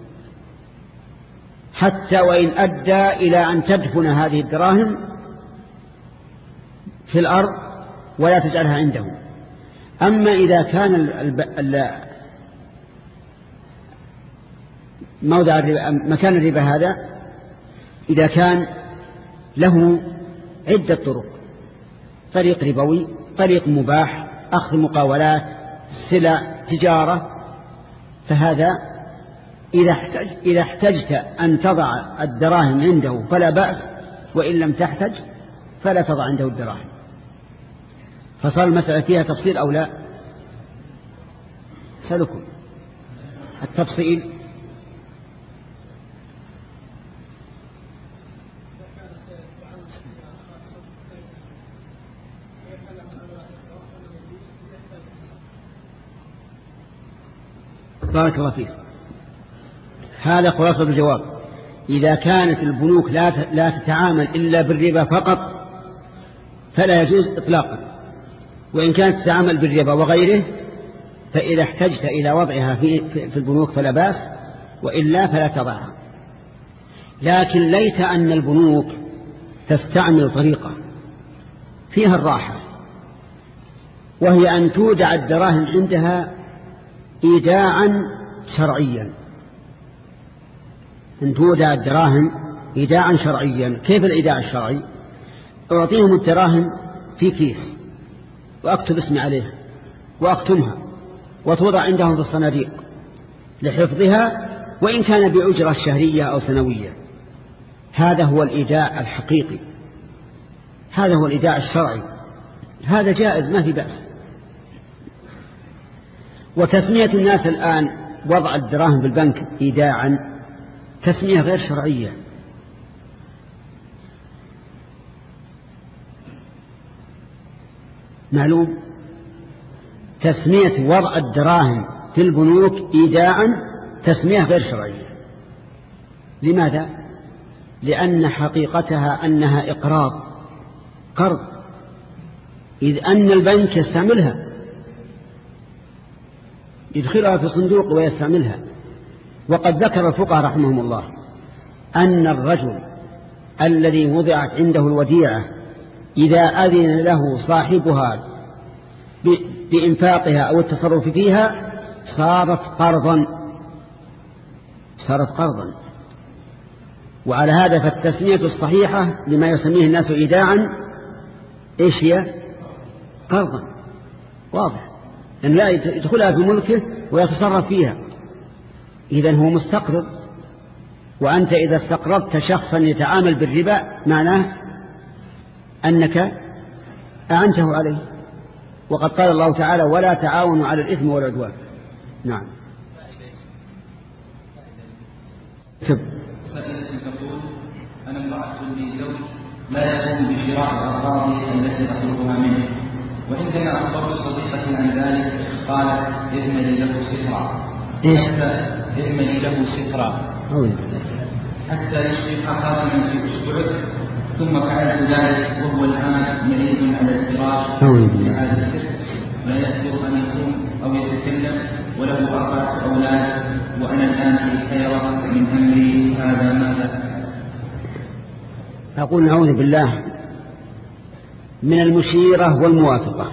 حتى وإن أدى إلى أن تدفن هذه الدراهم في الأرض ولا تجعلها عندهم. أما إذا كان موضع الربا مكان الربا هذا إذا كان له عدة طرق: طريق ربوي، طريق مباح، أخذ مقاولات، سلع، تجارة، فهذا إذا احتج إذا احتجت أن تضع الدراهم عنده فلا بأس، وإن لم تحتج فلا تضع عنده الدراهم. فصار المسألة فيها تفصيل أو لا؟ سألكم التفصيل. بارك الله فيك. هذا خلاصة الجواب: إذا كانت البنوك لا تتعامل إلا بالربا فقط فلا يجوز إطلاقا، وإن كانت تتعامل بالربا وغيره فإذا احتجت إلى وضعها في, في البنوك فلا بأس، وإلا فلا تضعها. لكن ليت أن البنوك تستعمل طريقة فيها الراحة، وهي أن تودع الدراهم عندها إيداعا شرعيا. أن تودع الدراهم إيداعا شرعيا. كيف الإيداع الشرعي؟ أعطيهم الدراهم في كيس وأكتب اسمي عليها وأكتمها وتوضع عندهم في الصناديق لحفظها، وإن كان بأجرة شهرية أو سنوية. هذا هو الإيداع الحقيقي، هذا هو الإيداع الشرعي، هذا جائز ما في بأس. وتسمية الناس الآن وضع الدراهم في البنك إيداعا تسمية غير شرعية. معلوم؟ تسمية وضع الدراهم في البنوك إيداعا تسمية غير شرعية. لماذا؟ لأن حقيقتها أنها إقراض، قرض، إذ أن البنك يستعملها، يدخلها في صندوق ويستعملها. وقد ذكر الفقهاء رحمهم الله أن الرجل الذي وضعت عنده الوديعة إذا أذن له صاحبها بإنفاقها أو التصرف فيها صارت قرضا، صارت قرضا. وعلى هذا فالتسمية الصحيحة لما يسميه الناس إيداعا إيش هي؟ قرضا، واضح، أن لا يدخلها في ملكه ويتصرف فيها. إذن هو مستقرض، وأنت إذا استقرضت شخصا يتعامل بالربا معناه أنك أعنته عليه. وقد قال الله تعالى ولا تعاونوا على الإثم والعدوان. نعم. سائلة تقول أنا امرأة لي زوج لا يقوم بشراء الأغراض التي تطلبها منه، وعندما أخبرت صديقتي عن ذلك قالت اعملي له سترا. حتى اعملي له سترا حتى يصبح خاتما في أسبوعه، ثم فعلت ذلك وهو الآن مريض على الفراش بهذا السر، لا يقدر أن يقوم أو يتكلم، وله أربعة أولاد، وأنا الآن في حيرة من أمري هذا. ماذا أقول نعوذ بالله من المشيرة والموافقة.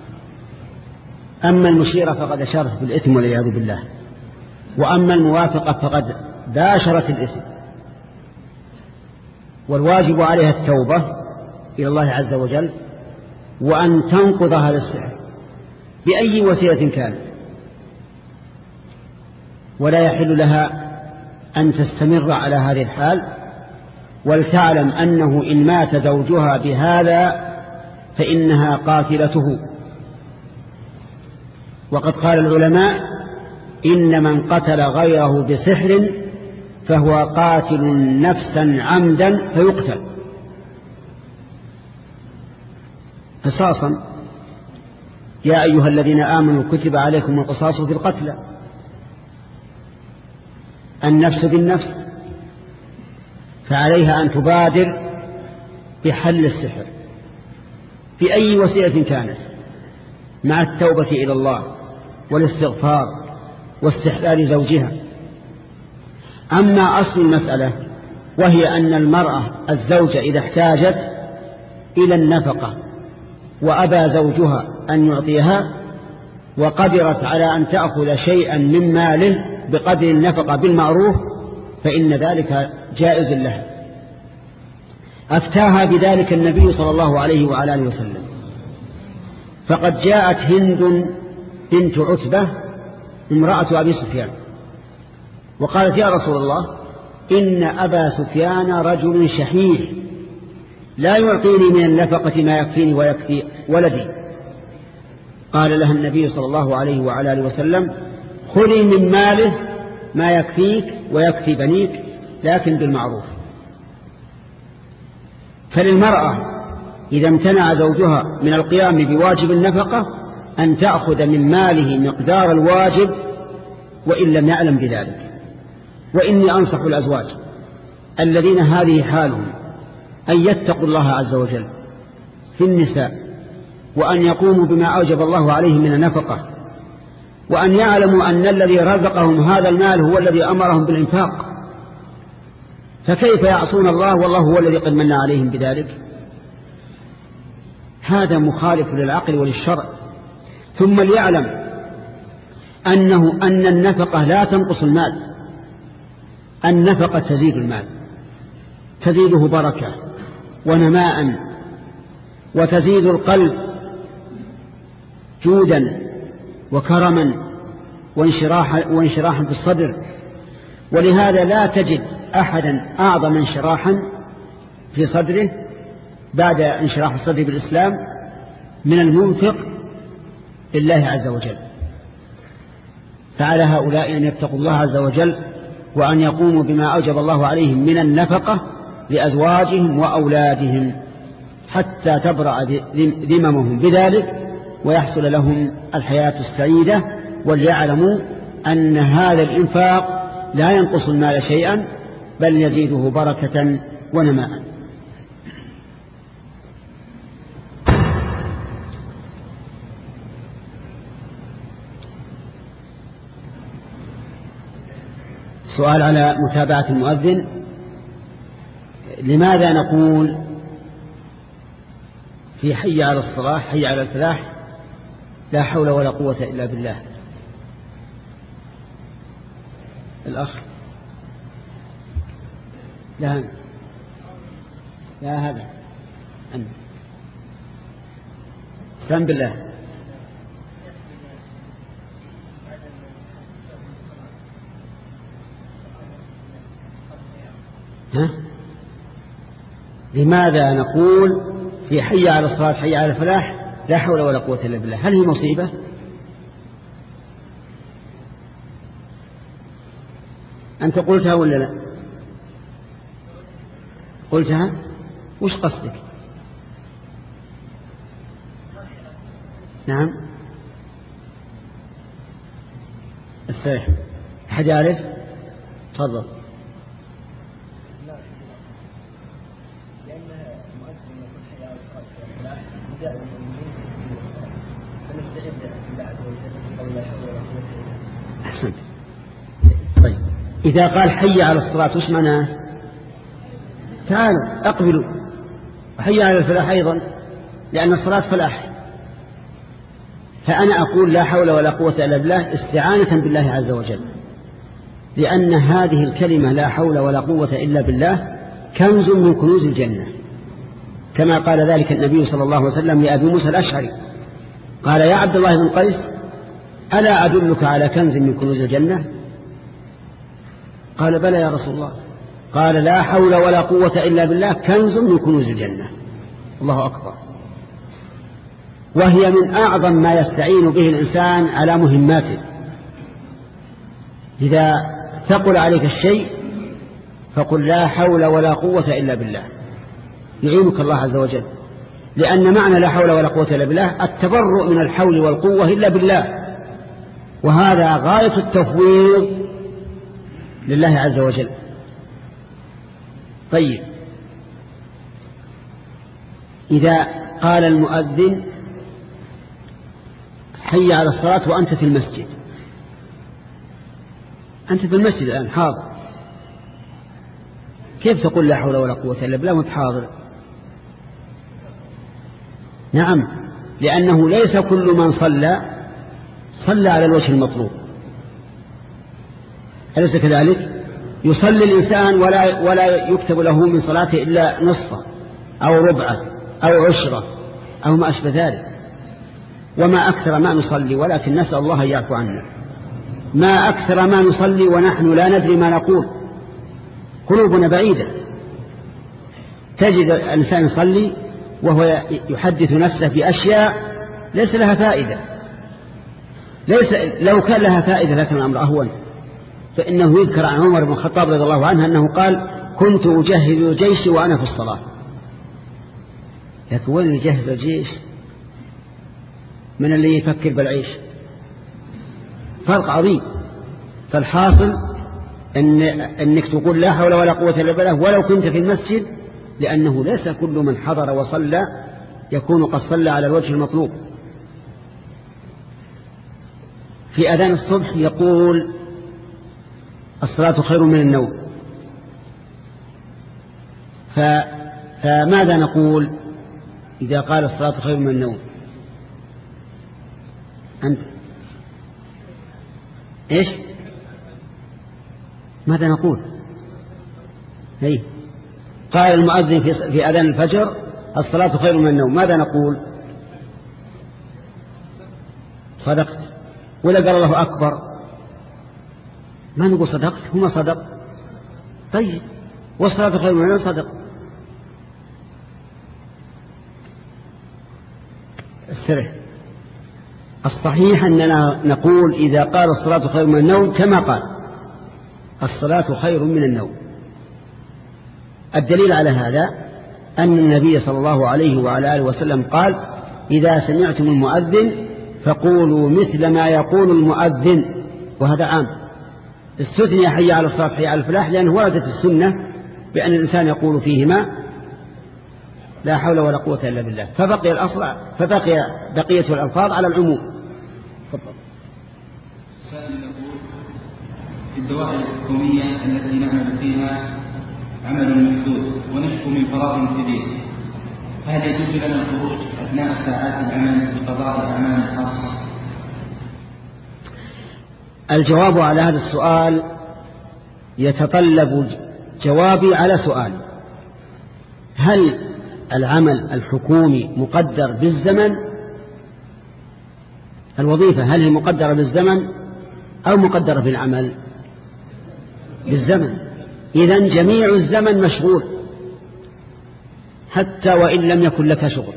أما المشيرة فقد أشارت بالإثم والعياذ بالله، وأما الموافقة فقد باشرت الإثم. والواجب عليها التوبة إلى الله عز وجل، وأن تنقض هذا السحر بأي وسيلة كانت، ولا يحل لها أن تستمر على هذه الحال، ولتعلم أنه إن مات زوجها بهذا فإنها قاتلته. وقد قال العلماء إن من قتل غيره بسحر فهو قاتل نفسا عمدا فيقتل قصاصا. يا أيها الذين آمنوا كتب عليكم القصاص في القتلى، النفس بالنفس، فعليها أن تبادر بحل السحر بأي وسيلة كانت، مع التوبة إلى الله والاستغفار واستحلال زوجها. أما أصل المسألة وهي أن المرأة الزوجة إذا احتاجت إلى النفقة وأبى زوجها أن يعطيها، وقدرت على أن تأخذ شيئا من ماله بقدر النفقة بالمعروف، فإن ذلك جائز لها. أفتاها بذلك النبي صلى الله عليه وعلى آله وسلم. فقد جاءت هند بنت عتبة امرأة أبي سفيان وقالت يا رسول الله إن أبا سفيان رجل شحيح لا يعطيني من النفقة ما يكفيني ويكفي ولدي. قال لها النبي صلى الله عليه وعلى آله وسلم خذي من ماله ما يكفيك ويكفي بنيك، لكن بالمعروف. فللمرأة إذا امتنع زوجها من القيام بواجب النفقة أن تأخذ من ماله مقدار الواجب وإن لم يعلم بذلك. وإني أنصح الأزواج الذين هذه حالهم أن يتقوا الله عز وجل في النساء وأن يقوموا بما أوجب الله عليهم من النفقة، وأن يعلموا أن الذي رزقهم هذا المال هو الذي أمرهم بالإنفاق، فكيف يعصون الله والله هو الذي قد من عليهم بذلك؟ هذا مخالف للعقل وللشرع. ثم ليعلم أنه أن النفقة لا تنقص المال، النفقة تزيد المال، تزيده بركة ونماء، وتزيد القلب جودا وكرما وانشراحا وانشراحا في الصدر. ولهذا لا تجد أحدا أعظم انشراحا في صدره بعد انشراح الصدر بالإسلام من المنفق لله عز وجل. فعلى هؤلاء أن يتقوا الله عز وجل وأن يقوموا بما أوجب الله عليهم من النفقة لأزواجهم وأولادهم حتى تبرأ ذممهم بذلك ويحصل لهم الحياة السعيدة. وليعلموا أن هذا الإنفاق لا ينقص المال شيئا بل يزيده بركة ونماء. سؤال على متابعة المؤذن: لماذا نقول في حي على الصلاة حي على الفلاح لا حول ولا قوة إلا بالله؟ الأخ لا لا هذا أنت سم بالله. ها؟ لماذا نقول في حي على الصلاة حي على الفلاح لا حول ولا قوة إلا بالله؟ هل هي مصيبة؟ أنت قلتها ولا لا؟ قلتها؟ وش قصدك؟ نعم استريح. أحد يعرف؟ تفضل. أحسنت. طيب إذا قال حي على الصلاة وش معناه؟ تعالوا أقبلوا. وحي على الفلاح أيضا لأن الصلاة فلاح. فأنا أقول لا حول ولا قوة إلا بالله استعانة بالله عز وجل، لأن هذه الكلمة لا حول ولا قوة إلا بالله كنز من كنوز الجنة، كما قال ذلك النبي صلى الله عليه وسلم لأبي موسى الأشعري قال: يا عبد الله بن قيس ألا أدلك على كنز من كنوز الجنة؟ قال: بلى يا رسول الله. قال: لا حول ولا قوة إلا بالله كنز من كنوز الجنة. الله أكبر. وهي من أعظم ما يستعين به الإنسان على مهماته. إذا ثقل عليك الشيء فقل لا حول ولا قوة إلا بالله يعينك الله عز وجل، لأن معنى لا حول ولا قوة إلا بالله التبرؤ من الحول والقوة إلا بالله، وهذا غاية التفويض لله عز وجل. طيب إذا قال المؤذن حي على الصلاة وأنت في المسجد، أنت في المسجد الآن حاضر، كيف تقول لا حول ولا قوة إلا بالله وأنت حاضر؟ نعم، لأنه ليس كل من صلى صلى على الوجه المطلوب، أليس كذلك؟ يصلي الإنسان ولا, ولا يكتب له من صلاته إلا نصفه أو ربعه أو عشرة أو ما أشبه ذلك، وما أكثر ما نصلي، ولكن نسأل الله أن يعفو عنا. ما أكثر ما نصلي ونحن لا ندري ما نقول، قلوبنا بعيدة. تجد الإنسان يصلي وهو يحدث نفسه بأشياء ليس لها فائدة، ليس لو كان لها فائدة لكن الأمر أهون. فإنه يذكر عن عمر بن الخطاب رضي الله عنه أنه قال: كنت أجهز الجيش وأنا في الصلاة. لكن وين يجهز الجيش من اللي يفكر بالعيش؟ فرق عظيم. فالحاصل إن أنك تقول لا حول ولا قوة إلا بالله ولو كنت في المسجد، لأنه ليس كل من حضر وصلى يكون قد صلى على الوجه المطلوب. في أذان الصبح يقول الصلاة خير من النوم، فماذا نقول إذا قال الصلاة خير من النوم؟ أنت إيش ماذا نقول؟ هي قال المؤذن في أذان الفجر الصلاة خير من النوم، ماذا نقول؟ صدقت. ولا قال الله أكبر ما نقول صدقت، هما صدق. طيب والصلاة خير من النوم صدق. السرح الصحيح أننا نقول إذا قال الصلاة خير من النوم كما قال الصلاة خير من النوم. الدليل على هذا أن النبي صلى الله عليه وعلى آله وسلم قال إذا سمعتم المؤذن فقولوا مثل ما يقول المؤذن، وهذا عام. استثني حي على الصلاة حي على الفلاح لأنه وردت السنة بأن الإنسان يقول فيهما لا حول ولا قوة إلا بالله، فبقي الأصل فبقي بقية الألفاظ على العموم. تفضل. سائل يقول في الدوائر الحكومية التي نعمل فيها عمل محدود ونشكو من فراغ كبير، فهل يجوز لنا الخروج أثناء ساعات العمل بقضاء الأعمال الخاصة؟ الجواب على هذا السؤال يتطلب جوابي على سؤال: هل العمل الحكومي مقدر بالزمن؟ الوظيفة هل هي مقدرة بالزمن أو مقدرة بالعمل؟ بالزمن. إذن جميع الزمن مشغول حتى وإن لم يكن لك شغل،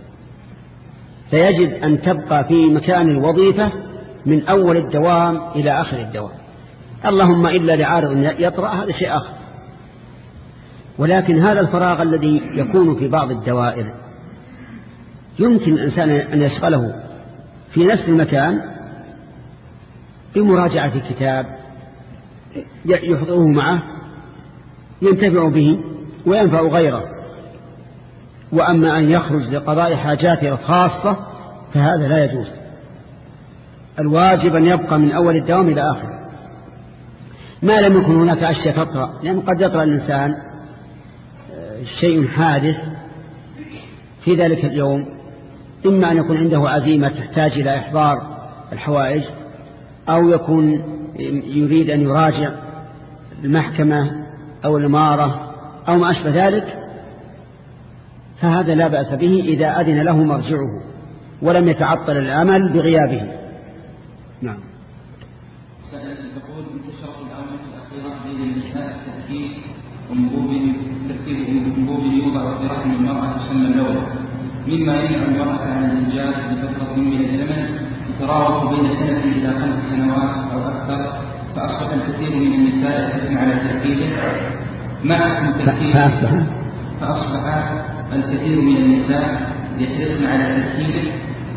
فيجب أن تبقى في مكان الوظيفة من أول الدوام إلى آخر الدوام، اللهم إلا لعارض يطرأ هذا شيء آخر. ولكن هذا الفراغ الذي يكون في بعض الدوائر يمكن الإنسان أن يشغله في نفس المكان بمراجعة كتاب يحضره معه ينتفع به وينفع غيره. وأما أن يخرج لقضاء حاجاته الخاصة فهذا لا يجوز. الواجب أن يبقى من أول الدوام إلى آخر ما لم يكن هناك أشياء تطرأ، لأنه قد يطرأ الإنسان شيء حادث في ذلك اليوم، إما أن يكون عنده عزيمة تحتاج إلى إحضار الحوائج، أو يكون يريد أن يراجع المحكمة أو الإمارة أو ما أشبه ذلك، فهذا لا بأس به إذا أذن له مرجعه ولم يتعطل العمل بغيابه. نعم. سألت تقول انتشر في الآونة الأخيرة بين النساء التفكير وانبوب انبوب يوضع في رحم المرأة تسمى اللولة، مما يمنع المرأة عن الإنجاب لفترة من الزمن يتراوح بين سنة إلى خمس سنوات أو أكثر، فأصبح الكثير من النساء يحرصن على تأكيده ما حكم تأكيده فأصبح الكثير من النساء يحرصن على تأكيده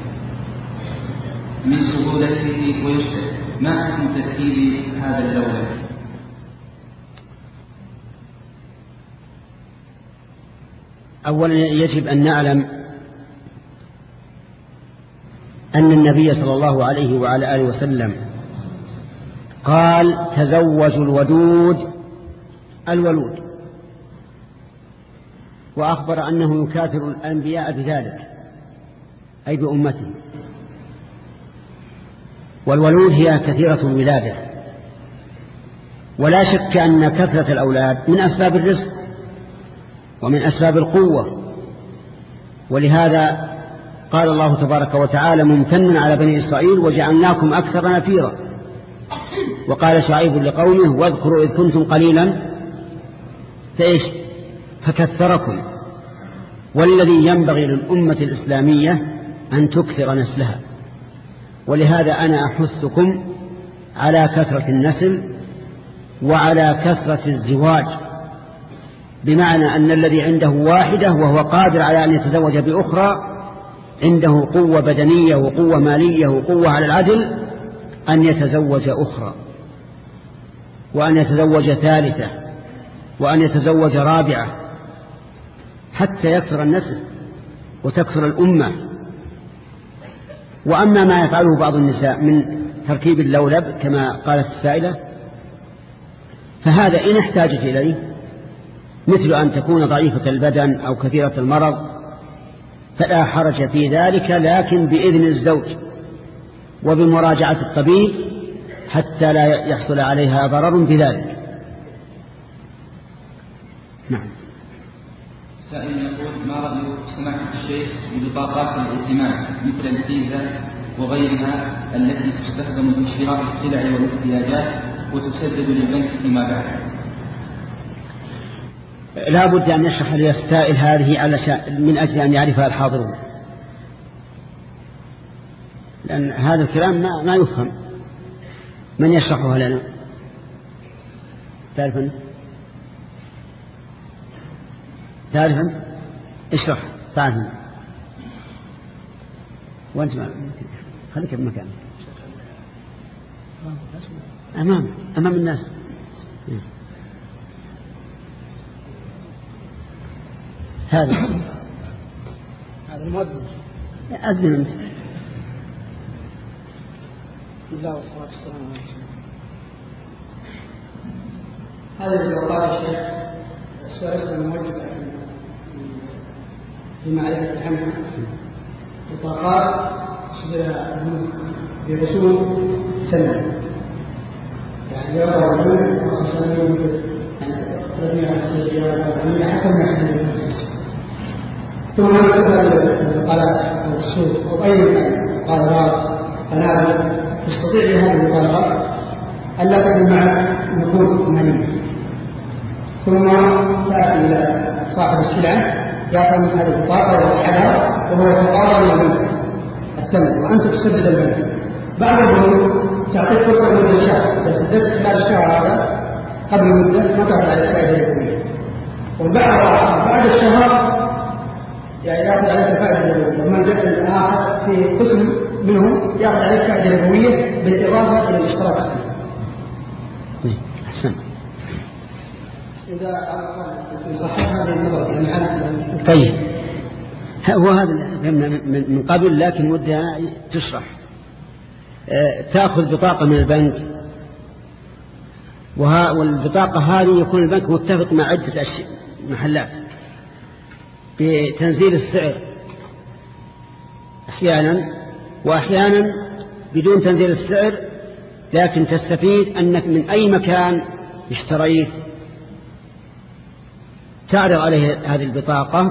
من سهولته ويسر، ما حكم تأكيد هذا اللون؟ أولا يجب أن نعلم أن النبي صلى الله عليه وعلى آله وسلم قال تزوجوا الودود الولود، وأخبر أنه يكاثر الأنبياء بذلك أي بأمته. والولود هي كثيرة الولادة، ولا شك أن كثرة الأولاد من أسباب الرزق ومن أسباب القوة، ولهذا قال الله تبارك وتعالى ممتنا على بني إسرائيل وجعلناكم أكثر نفيرا. وقال شعيب لقومه واذكروا إذ كنتم قليلا فإيش فكثركم. والذي ينبغي للأمة الإسلامية أن تكثر نسلها، ولهذا أنا أحثكم على كثرة النسل وعلى كثرة الزواج، بمعنى أن الذي عنده واحدة وهو قادر على أن يتزوج بأخرى عنده قوة بدنية وقوة مالية وقوة على العدل أن يتزوج أخرى، وأن يتزوج ثالثة، وأن يتزوج رابعة حتى يكثر النسل. وتكثر الأمة. وأما ما يفعله بعض النساء من تركيب اللولب كما قالت السائلة فهذا إن احتاجت إليه، مثل أن تكون ضعيفة البدن أو كثيرة المرض، فلا حرج في ذلك، لكن بإذن الزوج وبمراجعة الطبيب حتى لا يحصل عليها ضرر بذلك. نعم. سائل يقول: ما رأي سماحة الشيخ ببطاقات الائتمان مثل الفيزا وغيرها التي تستخدم في شراء السلع والاحتياجات وتسدد للبنك فيما بعد؟ لا بد أن يشرح لي السائل هذه علشان من أجل أن يعرفها الحاضرون، لأن هذا الكلام ما, ما يفهم. من يشرحها لنا؟ تعرفا تعرفا اشرح. تعرفا وانت ما خليك بمكانك أمام أمام الناس. هذا هذا المؤذن أذن أنت. بسم الله والصلاة والسلام على رسول الله. هذا اللي قال الشيخ السؤال الموجه في معرفة عنها بطاقات برسوم سنة، يعني يرى رجل وخصوصا يعني حسب ما يحدث. ثم نسبة القلق أو السوق أو أي قرارات قنابل تستطيع هذه القرارات أن لا تكون مع نقود مالية، ثم تأتي إلى صاحب السلعة يأخذ من هذه البطاقة والحجر وهو يتقاضى من البنك الثمن وأنت تسدد البنك. بعض البنوك تعطيك فرصة من الشهر، إذا سددت خلال الشهر هذا قبل مدة ما تعطي عليك فائدة يومية، وبعد بعد الشهر يعني يأخذ عليك فائدة يومية، ومن جاء الآخر في قسم منهم يأخذ عليك فائدة يومية بالإضافة إلى الاشتراك. أحسن. إذا صحت هذه النظرة يعني طيب هو هذا من قبل، لكن ودها تشرح. تأخذ بطاقة من البنك، والبطاقة هذه يكون البنك متفق مع عدة محلات بتنزيل السعر أحيانا، وأحيانا بدون تنزيل السعر، لكن تستفيد أنك من أي مكان اشتريت تعرض عليه هذه البطاقة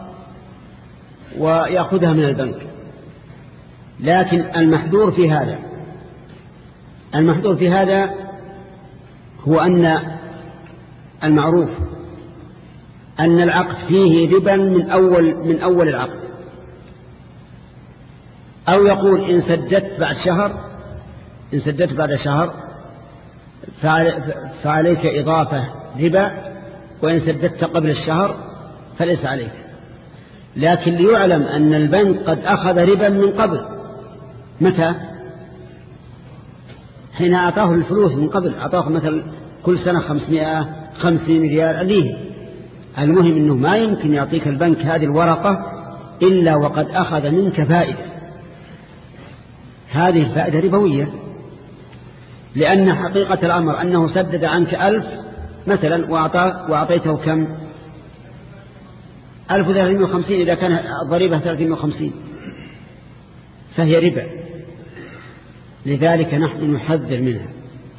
ويأخذها من البنك. لكن المحذور في هذا المحذور في هذا هو أن المعروف أن العقد فيه ربا من أول من أول العقد، أو يقول إن سددت بعد شهر إن سددت بعد شهر فعليك إضافة ربا، وإن سددت قبل الشهر فليس عليك. لكن ليعلم أن البنك قد أخذ ربا من قبل. متى؟ حين أعطاه الفلوس من قبل، أعطاه مثل كل سنة خمسمائة خمسين ريال عليه. المهم أنه ما يمكن يعطيك البنك هذه الورقة إلا وقد أخذ منك فائدة. هذه الفائدة ربوية، لأن حقيقة الأمر أنه سدد عنك ألف مثلا وأعطيته كم؟ ألف وثلاثمائة وخمسين، إذا كان الضريبة ثلاثمائة وخمسين فهي ربا. لذلك نحن نحذر منها.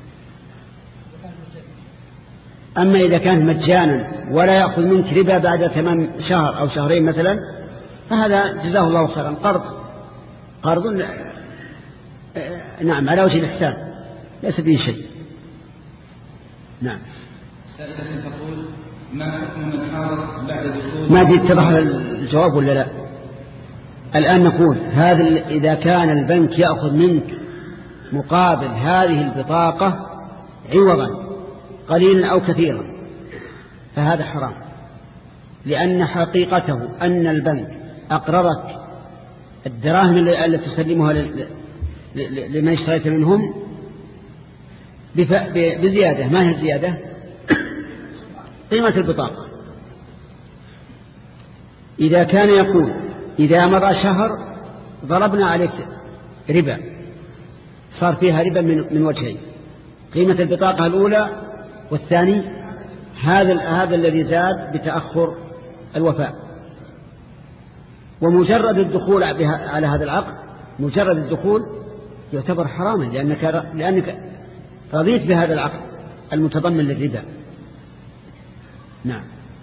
أما إذا كانت مجانا ولا يأخذ منك ربا بعد تمام شهر أو شهرين مثلا، فهذا جزاه الله خيرا قرض قرض نعم على وجه الإحسان ليس به شيء. نعم. سائلة تقول: ما حكم من حارب بعد دخول؟ ما أدري اتضح الجواب ولا لا؟ الآن نقول هذا إذا كان البنك يأخذ منك مقابل هذه البطاقة عوضا قليلا أو كثيرا فهذا حرام، لأن حقيقته أن البنك أقرضك الدراهم التي تسلمها لمن اشتريت منهم بزيادة. ما هي الزيادة؟ قيمة البطاقة. إذا كان يقول إذا مضى شهر ضربنا عليك ربا، صار فيها ربا من من وجهين، قيمة البطاقة الأولى، والثاني هذا هذا الذي زاد بتأخر الوفاء. ومجرد الدخول على هذا العقد، مجرد الدخول يعتبر حراما، لأنك لأنك رضيت بهذا العقد المتضمن للربا. نعم.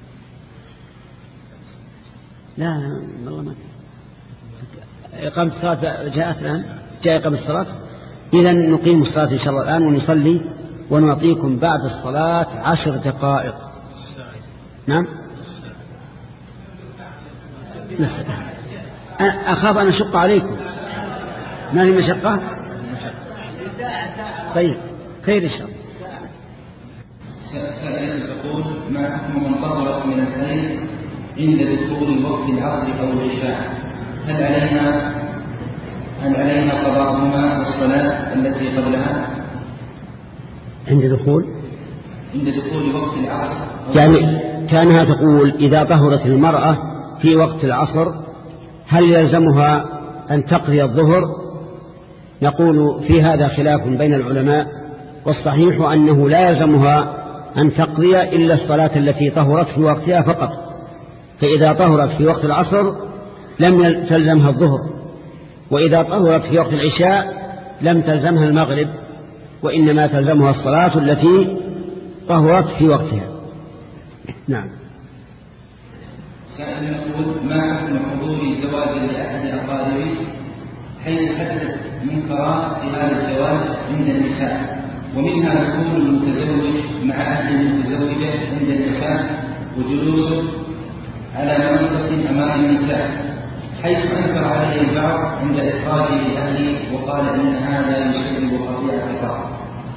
لا والله ما إقامة الصلاة جاءت الآن، جاء إقامة الصلاة. إذا نقيم الصلاة إن شاء الله الآن ونصلي، ونعطيكم بعد الصلاة عشر دقائق. نعم. أخاف أن أشق عليكم. ما هي مشقة؟ طيب خير إن شاء الله. سائل تقول: ما حكم من طهرت من الحيض عند دخول وقت العصر أو العشاء؟ هل علينا هل علينا قضاءهما والصلاة التي قبلها؟ عند دخول عند دخول وقت العصر، يعني كانها تقول: إذا طهرت المرأة في وقت العصر هل يلزمها أن تقضي الظهر؟ نقول في هذا خلاف بين العلماء، والصحيح أنه لا يلزمها أن تقضي إلا الصلاة التي طهرت في وقتها فقط. فإذا طهرت في وقت العصر لم تلزمها الظهر، وإذا طهرت في وقت العشاء لم تلزمها المغرب، وإنما تلزمها الصلاة التي طهرت في وقتها. نعم. سائل يقول: ما حكم حضور الزواج لأحد أقاربي حيث حدثت منكرات في هذا الزواج عند النساء، ومنها دخول المتزوج مع أهل المتزوجة عند النساء وجلوسه على منصة أمام النساء، حيث أنكر عليه البعض عند إخراجه لأهله وقال إن هذا يسبب قطيعة الرحم.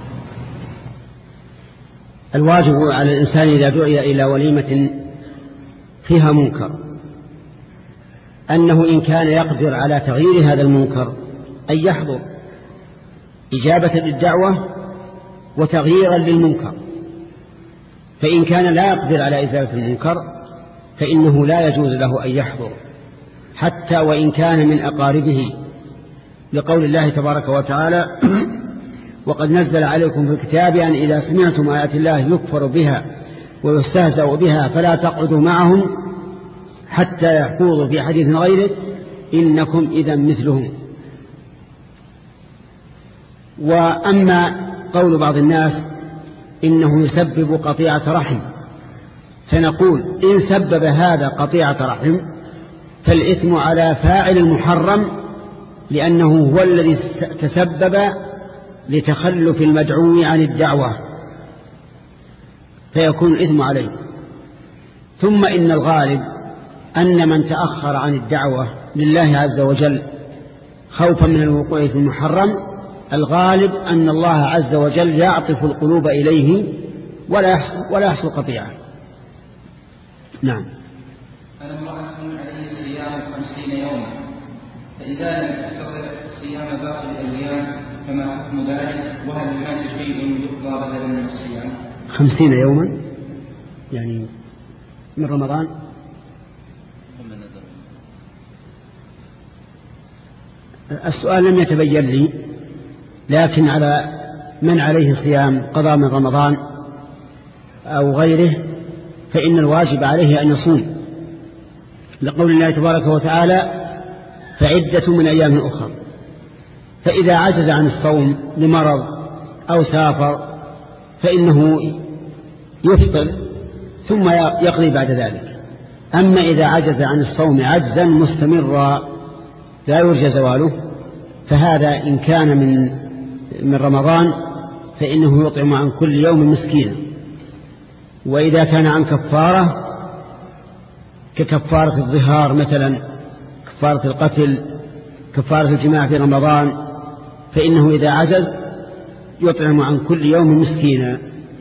الواجب على الإنسان إذا دعي إلى وليمة فيها منكر أنه إن كان يقدر على تغيير هذا المنكر أن يحضر إجابة للدعوة وتغييرا للمنكر. فإن كان لا يقدر على إزالة المنكر فإنه لا يجوز له أن يحضر حتى وإن كان من أقاربه، لقول الله تبارك وتعالى: وقد نزل عليكم في الكتاب أن إذا سمعتم آيات الله يكفر بها ويستهزأ بها فلا تقعدوا معهم حتى يخوضوا في حديث غيره إنكم إذا مثلهم. وأما قول بعض الناس إنه يسبب قطيعة رحم، فنقول: إن سبب هذا قطيعة رحم فالإثم على فاعل المحرم، لأنه هو الذي تسبب لتخلف المدعو عن الدعوة، فيكون الإثم عليه. ثم إن الغالب أن من تأخر عن الدعوة لله عز وجل خوفا من الوقوع في المحرم، الغالب أن الله عز وجل يعطف القلوب إليه ولا يحصل, ولا يحصل قطيعة. نعم. أنا امرأة عليه صيام خمسين يوما، فإذا لم تستطع الصيام باقي الأيام فما حكم ذلك؟ وهل هناك شيء يقضى بدلا من الصيام؟ خمسين يوما يعني من رمضان؟ السؤال لم يتبين لي، لكن على من عليه صيام قضاء من رمضان أو غيره فإن الواجب عليه أن يصوم، لقول الله تبارك وتعالى: فعدة من أيام أخرى. فإذا عجز عن الصوم لمرض أو سافر فإنه يفطر ثم يقضي بعد ذلك. أما إذا عجز عن الصوم عجزا مستمرا لا يرجى زواله فهذا إن كان من من رمضان فإنه يطعم عن كل يوم مسكينا. وإذا كان عن كفارة ككفارة الظهار مثلا، كفارة القتل، كفارة الجماع في رمضان، فإنه إذا عجز يطعم عن كل يوم مسكينا.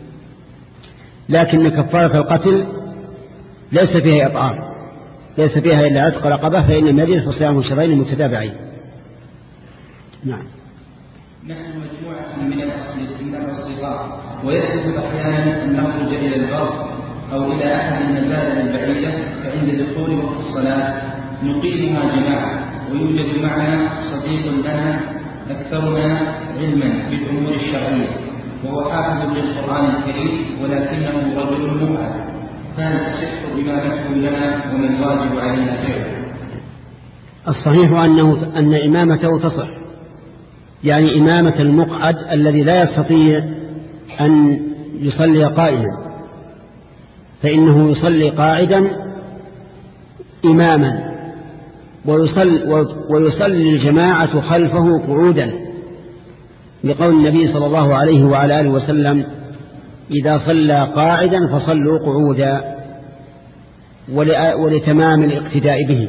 لكن كفارة القتل ليس فيها إطعام، ليس فيها إلا عتق رقبة، فإن المدين فصيام شهرين متتابعين. نعم. نحن مجموعة من الأصدقاء ويحدث أحيانا أن نخرج إلى البر أو إلى أحد المزارع البعيدة، فعند دخول وقت الصلاة نقيمها جماعة، ويوجد معنا صديق لنا أكثرنا علما بالأمور الشرعية وهو حافظ للقرآن الكريم ولكنه رجل مبعد، فهل تصح إمامته لنا وما الواجب علينا فعله؟ الصحيح أنه أن إمامته تصح، يعني إمامة المقعد الذي لا يستطيع أن يصلي قائما، فإنه يصلي قاعدا إماما ويصلي, ويصلي الجماعة خلفه قعودا، لقول النبي صلى الله عليه وعلى آله وسلم: إذا صلى قاعدا فصلوا قعودا، ولتمام الاقتداء به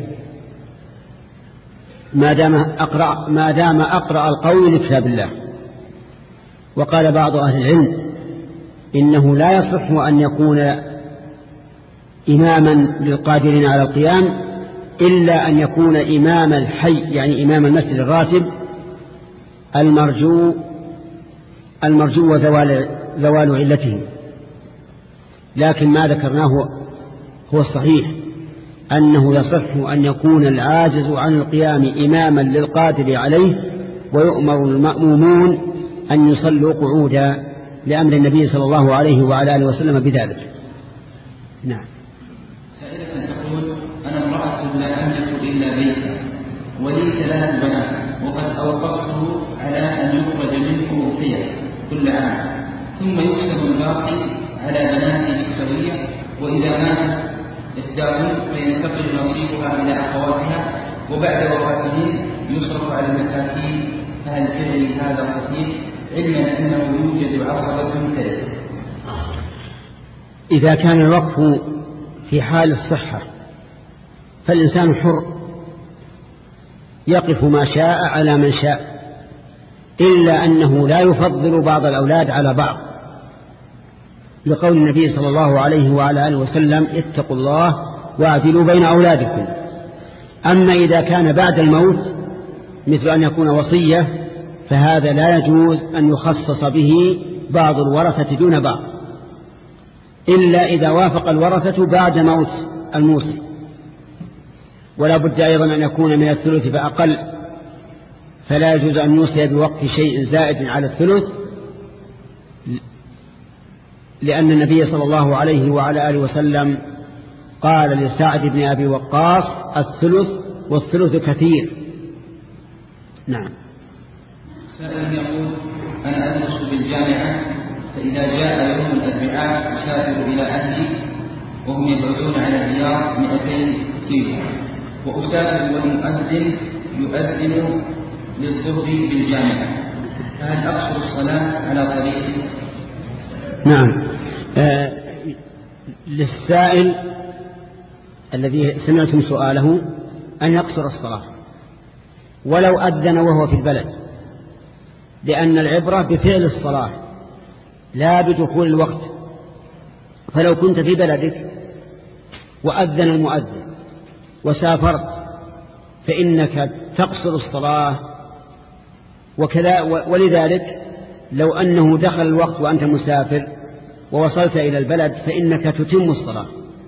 ما دام أقرأ, ما دام أقرأ القول لكتاب الله. وقال بعض أهل العلم إنه لا يصح أن يكون إماما للقادرين على القيام إلا أن يكون إمام الحي، يعني إمام المسجد الراتب المرجو المرجو وزوال زوال علته. لكن ما ذكرناه هو الصحيح، أنه يصح أن يكون العاجز عن القيام إماما للقادر عليه، ويؤمر المأمومون أن يصلوا قعودا لأمر النبي صلى الله عليه وعلى آله وسلم بذلك. نعم. سائلة تقول: أنا امرأة لا أملك إلا بيتا ولي ثلاث بنات، وقد أوقفته على أن يخرج منه أضحية كل عام، ثم يقسم الباقي على بناته السوية، وإذا ماتت إحداهن فينتقل نصيبها إلى أخواتها، وبعد وفاتهن يصرف على المساكين، فهل فعل هذا صحيح علما أنه يوجد عصبة ترث؟ إذا كان الوقف في حال الصحة فالإنسان حر يقف ما شاء على من شاء، إلا أنه لا يفضل بعض الأولاد على بعض، لقول النبي صلى الله عليه وعلى آله وسلم: اتقوا الله واعدلوا بين أولادكم. أما إذا كان بعد الموت مثل أن يكون وصية فهذا لا يجوز أن يخصص به بعض الورثة دون بعض، إلا إذا وافق الورثة بعد موت الموصي. ولا بد أيضا أن يكون من الثلث فأقل، فلا يجوز أن يوصي بوقت شيء زائد على الثلث، لأن النبي صلى الله عليه وعلى آله وسلم قال لسعد بن أبي وقاص: الثلث والثلث كثير. نعم. سائل يقول: أنا أدرس بالجامعة، فإذا جاء يوم الأربعاء أسافر إلى أهلي وهم يبعدون على الرياض مئتين كيلو، وأسافر والمؤذن يؤذن للظهر بالجامعة، فهل أقصر الصلاة على طريقي؟ نعم. آه للسائل الذي سمعتم سؤاله أن يقصر الصلاة ولو أذن وهو في البلد، لأن العبرة بفعل الصلاة لا بدخول الوقت. فلو كنت في بلدك وأذن المؤذن وسافرت فإنك تقصر الصلاة، وكذا. ولذلك لو أنه دخل الوقت وأنت مسافر ووصلت إلى البلد فإنك تتم الصلاة.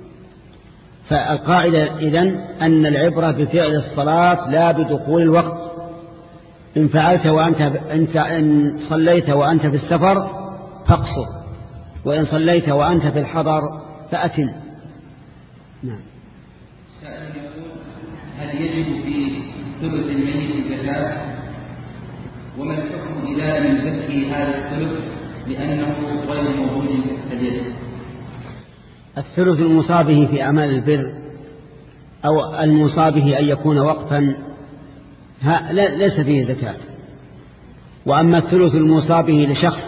فالقاعدة إذن أن العبرة بفعل الصلاة لا بدخول الوقت. إن فعلت وأنت إن صليت وأنت في السفر فاقصر، وإن صليت وأنت في الحضر فأتم. نعم. سائل يقول: هل يجب في ثلث الميت الزكاة؟ وما الحكم إذا لم يزكي هذا الثلث لأنه غير موجود في اليد؟ الثلث المصابه في أعمال البر أو المصابه أن يكون وقفا ليس فيه زكاة. وأما الثلث المصابه لشخص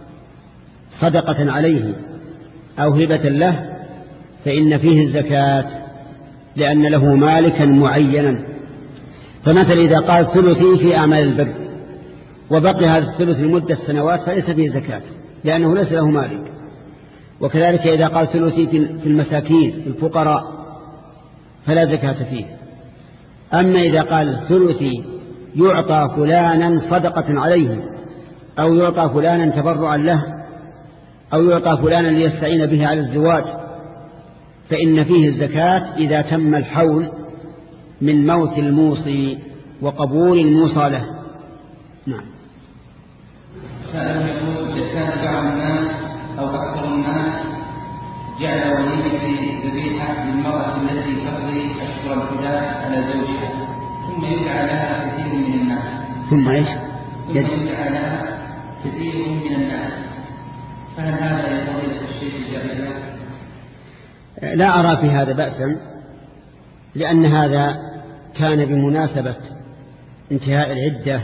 صدقة عليه أو هبة له فإن فيه الزكاة، لأن له مالكا معينا. فمثل إذا قال ثلثي في أعمال البر وبقي هذا الثلث لمدة سنوات فليس فيه زكاة، لأنه ليس له مالك. وكذلك إذا قال ثلثي في المساكين في الفقراء فلا زكاة فيه. أما إذا قال ثلثي يعطى فلانا صدقة عليه، أو يعطى فلانا تبرعا له، أو يعطى فلانا ليستعين به على الزواج، فإن فيه الزكاة إذا تم الحول من موت الموصي وقبول الموصى له. نعم. سأل يقول: كان بعض الناس أو أكثر الناس جعل وليمة ذبيحة للمرأة التي تقضي أشهر الفداء على زوجها، ثم يدعى لها كثير من الناس. ثم إيش؟ ثم يدعى لها كثير من الناس، فهل هذا يا فضيلة الشيخ جائز؟ لا أرى في هذا بأسا، لأن هذا كان بمناسبة انتهاء العدة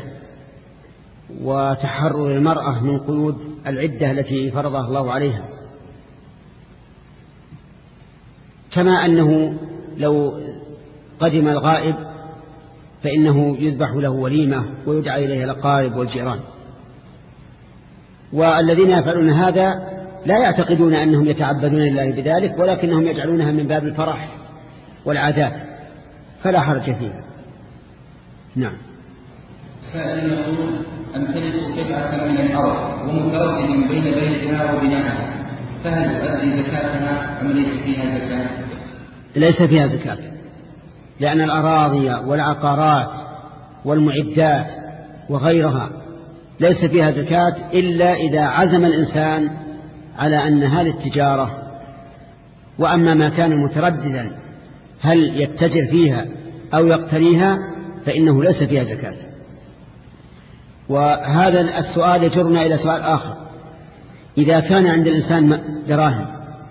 وتحرر المرأة من قيود العدة التي فرضها الله عليها، كما أنه لو قدم الغائب فإنه يذبح له وليمة ويدعى إليه الأقارب والجيران. والذين يفعلون هذا لا يعتقدون أنهم يتعبدون لله بذلك، ولكنهم يجعلونها من باب الفرح والعادات، فلا حرج فيها. نعم. سائل يقول: أمتلك قطعة من الأرض ومتردد بين بيتها وبنائها، فهل تؤدي زكاتها أم ليس فيها زكاة؟ ليس فيها زكاة، لأن الأراضي والعقارات والمعدات وغيرها ليس فيها زكاة إلا إذا عزم الإنسان على أنها للتجارة. وأما ما كان مترددا هل يتجر فيها أو يقتنيها فإنه ليس فيها زكاة. وهذا السؤال يجرنا إلى سؤال آخر: إذا كان عند الإنسان دراهم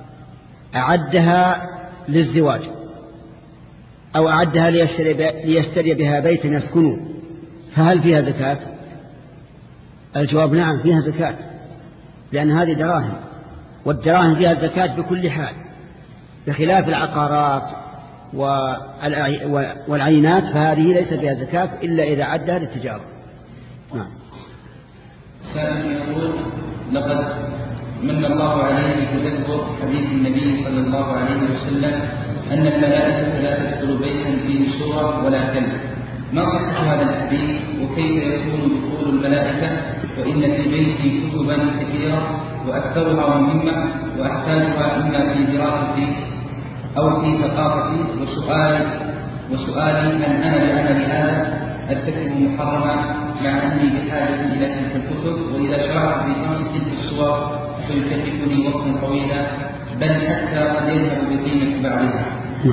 أعدها للزواج أو أعدها ليشتري بها بيتا يسكنون، فهل فيها زكاة؟ الجواب نعم، فيها زكاة، لأن هذه دراهم، والدراهم فيها زكاة بكل حال، بخلاف العقارات والعينات فهذه ليس فيها زكاة إلا إذا عدها للتجارة. نعم. سائل يقول: لقد من الله عليه بتذكر حديث النبي صلى الله عليه وسلم أن الملائكة لا تدخل بيتا فيه سورة ولا كلب، ما صحة هذا الحديث وكيف يكون دخول الملائكة وإن في بيتي كتبا كثيرة وأكثرها مهمة وأحتاجها إما في دراستي أو في ثقافتي، وسؤالي وسؤالي هل أنا بعمل هذا أرتكب محرما مع أني بحاجة إلى تلك الكتب، وإذا شرعت في خمس تلك الصور سيكلفني وقتا طويلا بل حتى قد يذهب بقيمة بعضها.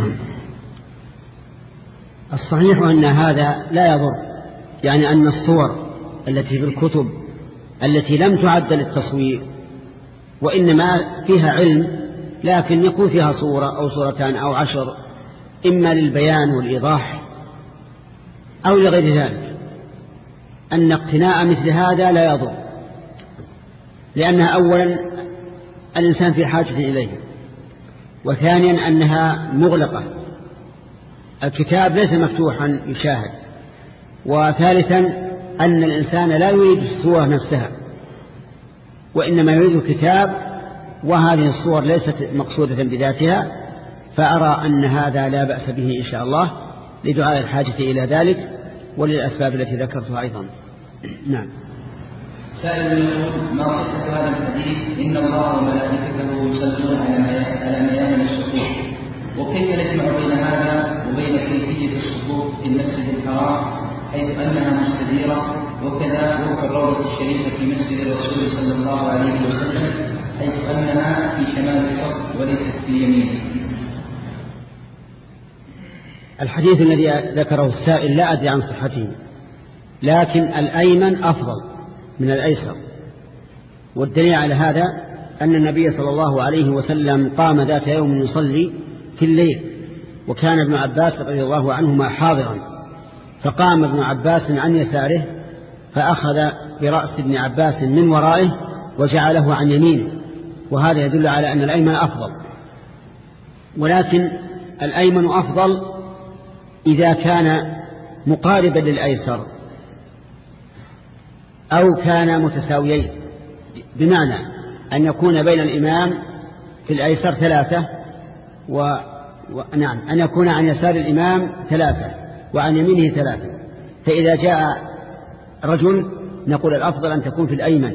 الصحيح أن هذا لا يضر، يعني أن الصور التي في الكتب التي لم تعد للتصوير وإنما فيها علم لكن يكون فيها صورة أو صورتان أو عشر إما للبيان والإيضاح أو لغير ذلك، أن اقتناء مثل هذا لا يضر، لأنها أولا الإنسان في حاجة إليه، وثانيا أنها مغلقة، الكتاب ليس مفتوحا يشاهد، وثالثا أن الإنسان لا يريد الصور نفسها وإنما يريد الكتاب، وهذه الصور ليست مقصودة بذاتها، فأرى أن هذا لا بأس به إن شاء الله لدعاء الحاجة إلى ذلك وللأسباب التي ذكرتها أيضا. نعم. سائل يقول: ما صحة هذا الحديث إن الله وملائكته يصلون على ميامن الصفوف، وكيف نجمع بين هذا وبين كيفية الصفوف في المسجد الحرام حيث أنها مستديرة، وكذا وفي الروضة الشريفة في مسجد الرسول صلى الله عليه وسلم حيث أنها في شمال الصف وليست في يمينه؟ الحديث الذي ذكره السائل لا أدري عن صحته، لكن الأيمن أفضل من الأيسر، والدليل على هذا أن النبي صلى الله عليه وسلم قام ذات يوم يصلي في الليل، وكان ابن عباس رضي الله عنهما حاضرا، فقام ابن عباس عن يساره فأخذ برأس ابن عباس من ورائه وجعله عن يمينه، وهذا يدل على أن الأيمن أفضل، ولكن الأيمن أفضل إذا كان مقاربا للأيسر أو كان متساويين، بمعنى أن يكون بين الإمام في الأيسر ثلاثة و... و... نعم أن يكون عن يسار الإمام ثلاثة وعن يمينه ثلاثة، فإذا جاء رجل نقول الأفضل أن تكون في الأيمن.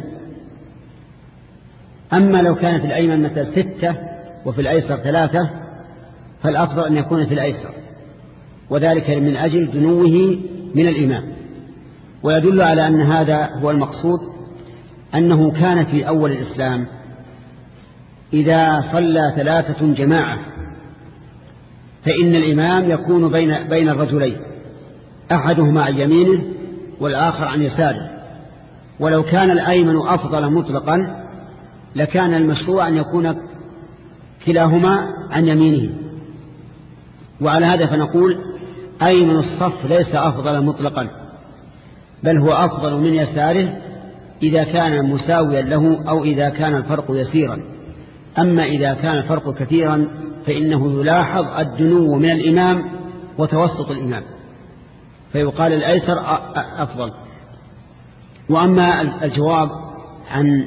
أما لو كانت الأيمن مثل ستة وفي الأيسر ثلاثة فالأفضل أن يكون في الأيسر. وذلك من أجل دنوه من الإمام. ويدل على أن هذا هو المقصود أنه كان في أول الإسلام إذا صلى ثلاثة جماعة فإن الإمام يكون بين بين الرجلين، أحدهما عن يمينه والآخر عن يساره. ولو كان الأيمن أفضل مطلقا لكان المشروع أن يكون كلاهما عن يمينه. وعلى هذا فنقول أيمن الصف ليس أفضل مطلقا، بل هو أفضل من يساره إذا كان مساويا له أو إذا كان الفرق يسيرا. أما إذا كان الفرق كثيرا فإنه يلاحظ الدنو من الإمام وتوسط الإمام، فيقال الأيسر أفضل. وأما الجواب عن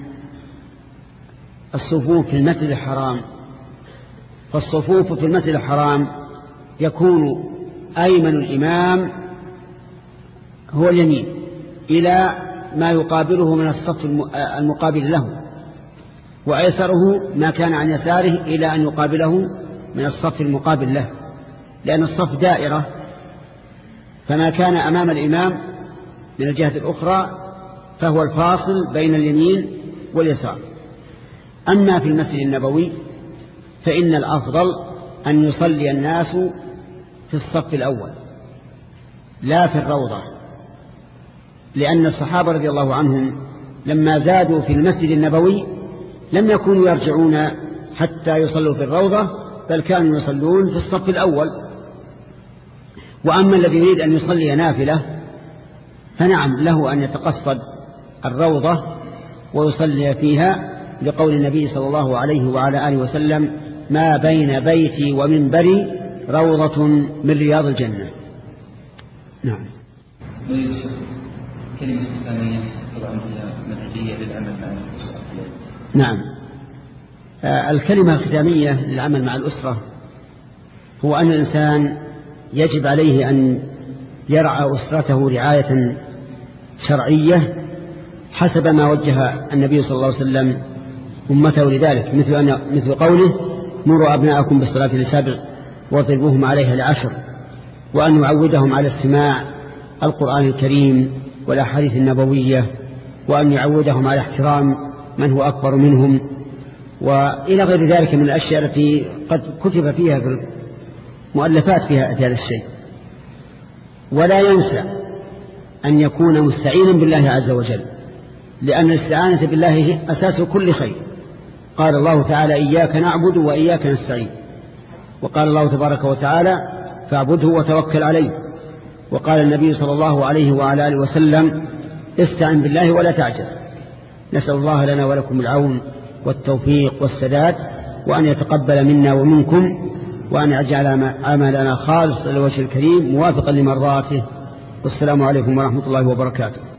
الصفوف في المسجد الحرام، فالصفوف في المسجد الحرام يكون أيمن الإمام هو اليمين إلى ما يقابله من الصف المقابل له، وأيسره ما كان عن يساره إلى أن يقابله من الصف المقابل له، لأن الصف دائرة، فما كان أمام الإمام من الجهة الأخرى فهو الفاصل بين اليمين واليسار. أما في المسجد النبوي فإن الأفضل أن يصلي الناس في الصف الأول لا في الروضة، لأن الصحابة رضي الله عنهم لما زادوا في المسجد النبوي لم يكونوا يرجعون حتى يصلوا في الروضة، بل كانوا يصلون في الصف الأول. وأما الذي يريد أن يصلي نافلة فنعم له أن يتقصد الروضة ويصلي فيها، لقول النبي صلى الله عليه وعلى آله وسلم: ما بين بيتي ومنبري روضة من رياض الجنة. نعم. كلمة ثانية طبعا هي منهجية للعمل مع الأسرة. نعم. آه الكلمة الختامية للعمل مع الأسرة هو أن الإنسان يجب عليه أن يرعى أسرته رعاية شرعية حسب ما وجه النبي صلى الله عليه وسلم أمته لذلك، مثل, أن مثل قوله: مروا أبناءكم بالصلاة لسبع واضربوهم عليها لعشر، وأن يعودهم على استماع القرآن الكريم والأحاديث النبوية، وأن يعودهم على احترام من هو أكبر منهم، وإلى غير ذلك من الأشياء التي قد كتب فيها في مؤلفات فيها هذا الشيء. ولا ينسى أن يكون مستعينا بالله عز وجل، لأن الاستعانة بالله هي أساس كل خير. قال الله تعالى: إياك نعبد وإياك نستعين. وقال الله تبارك وتعالى: فاعبده وتوكل عليه. وقال النبي صلى الله عليه وعلى آله وسلم: استعن بالله ولا تعجز. نسأل الله لنا ولكم العون والتوفيق والسداد، وأن يتقبل منا ومنكم، وأن يجعل عملنا خالصا لوجه الكريم موافقا لمرضاته. والسلام عليكم ورحمة الله وبركاته.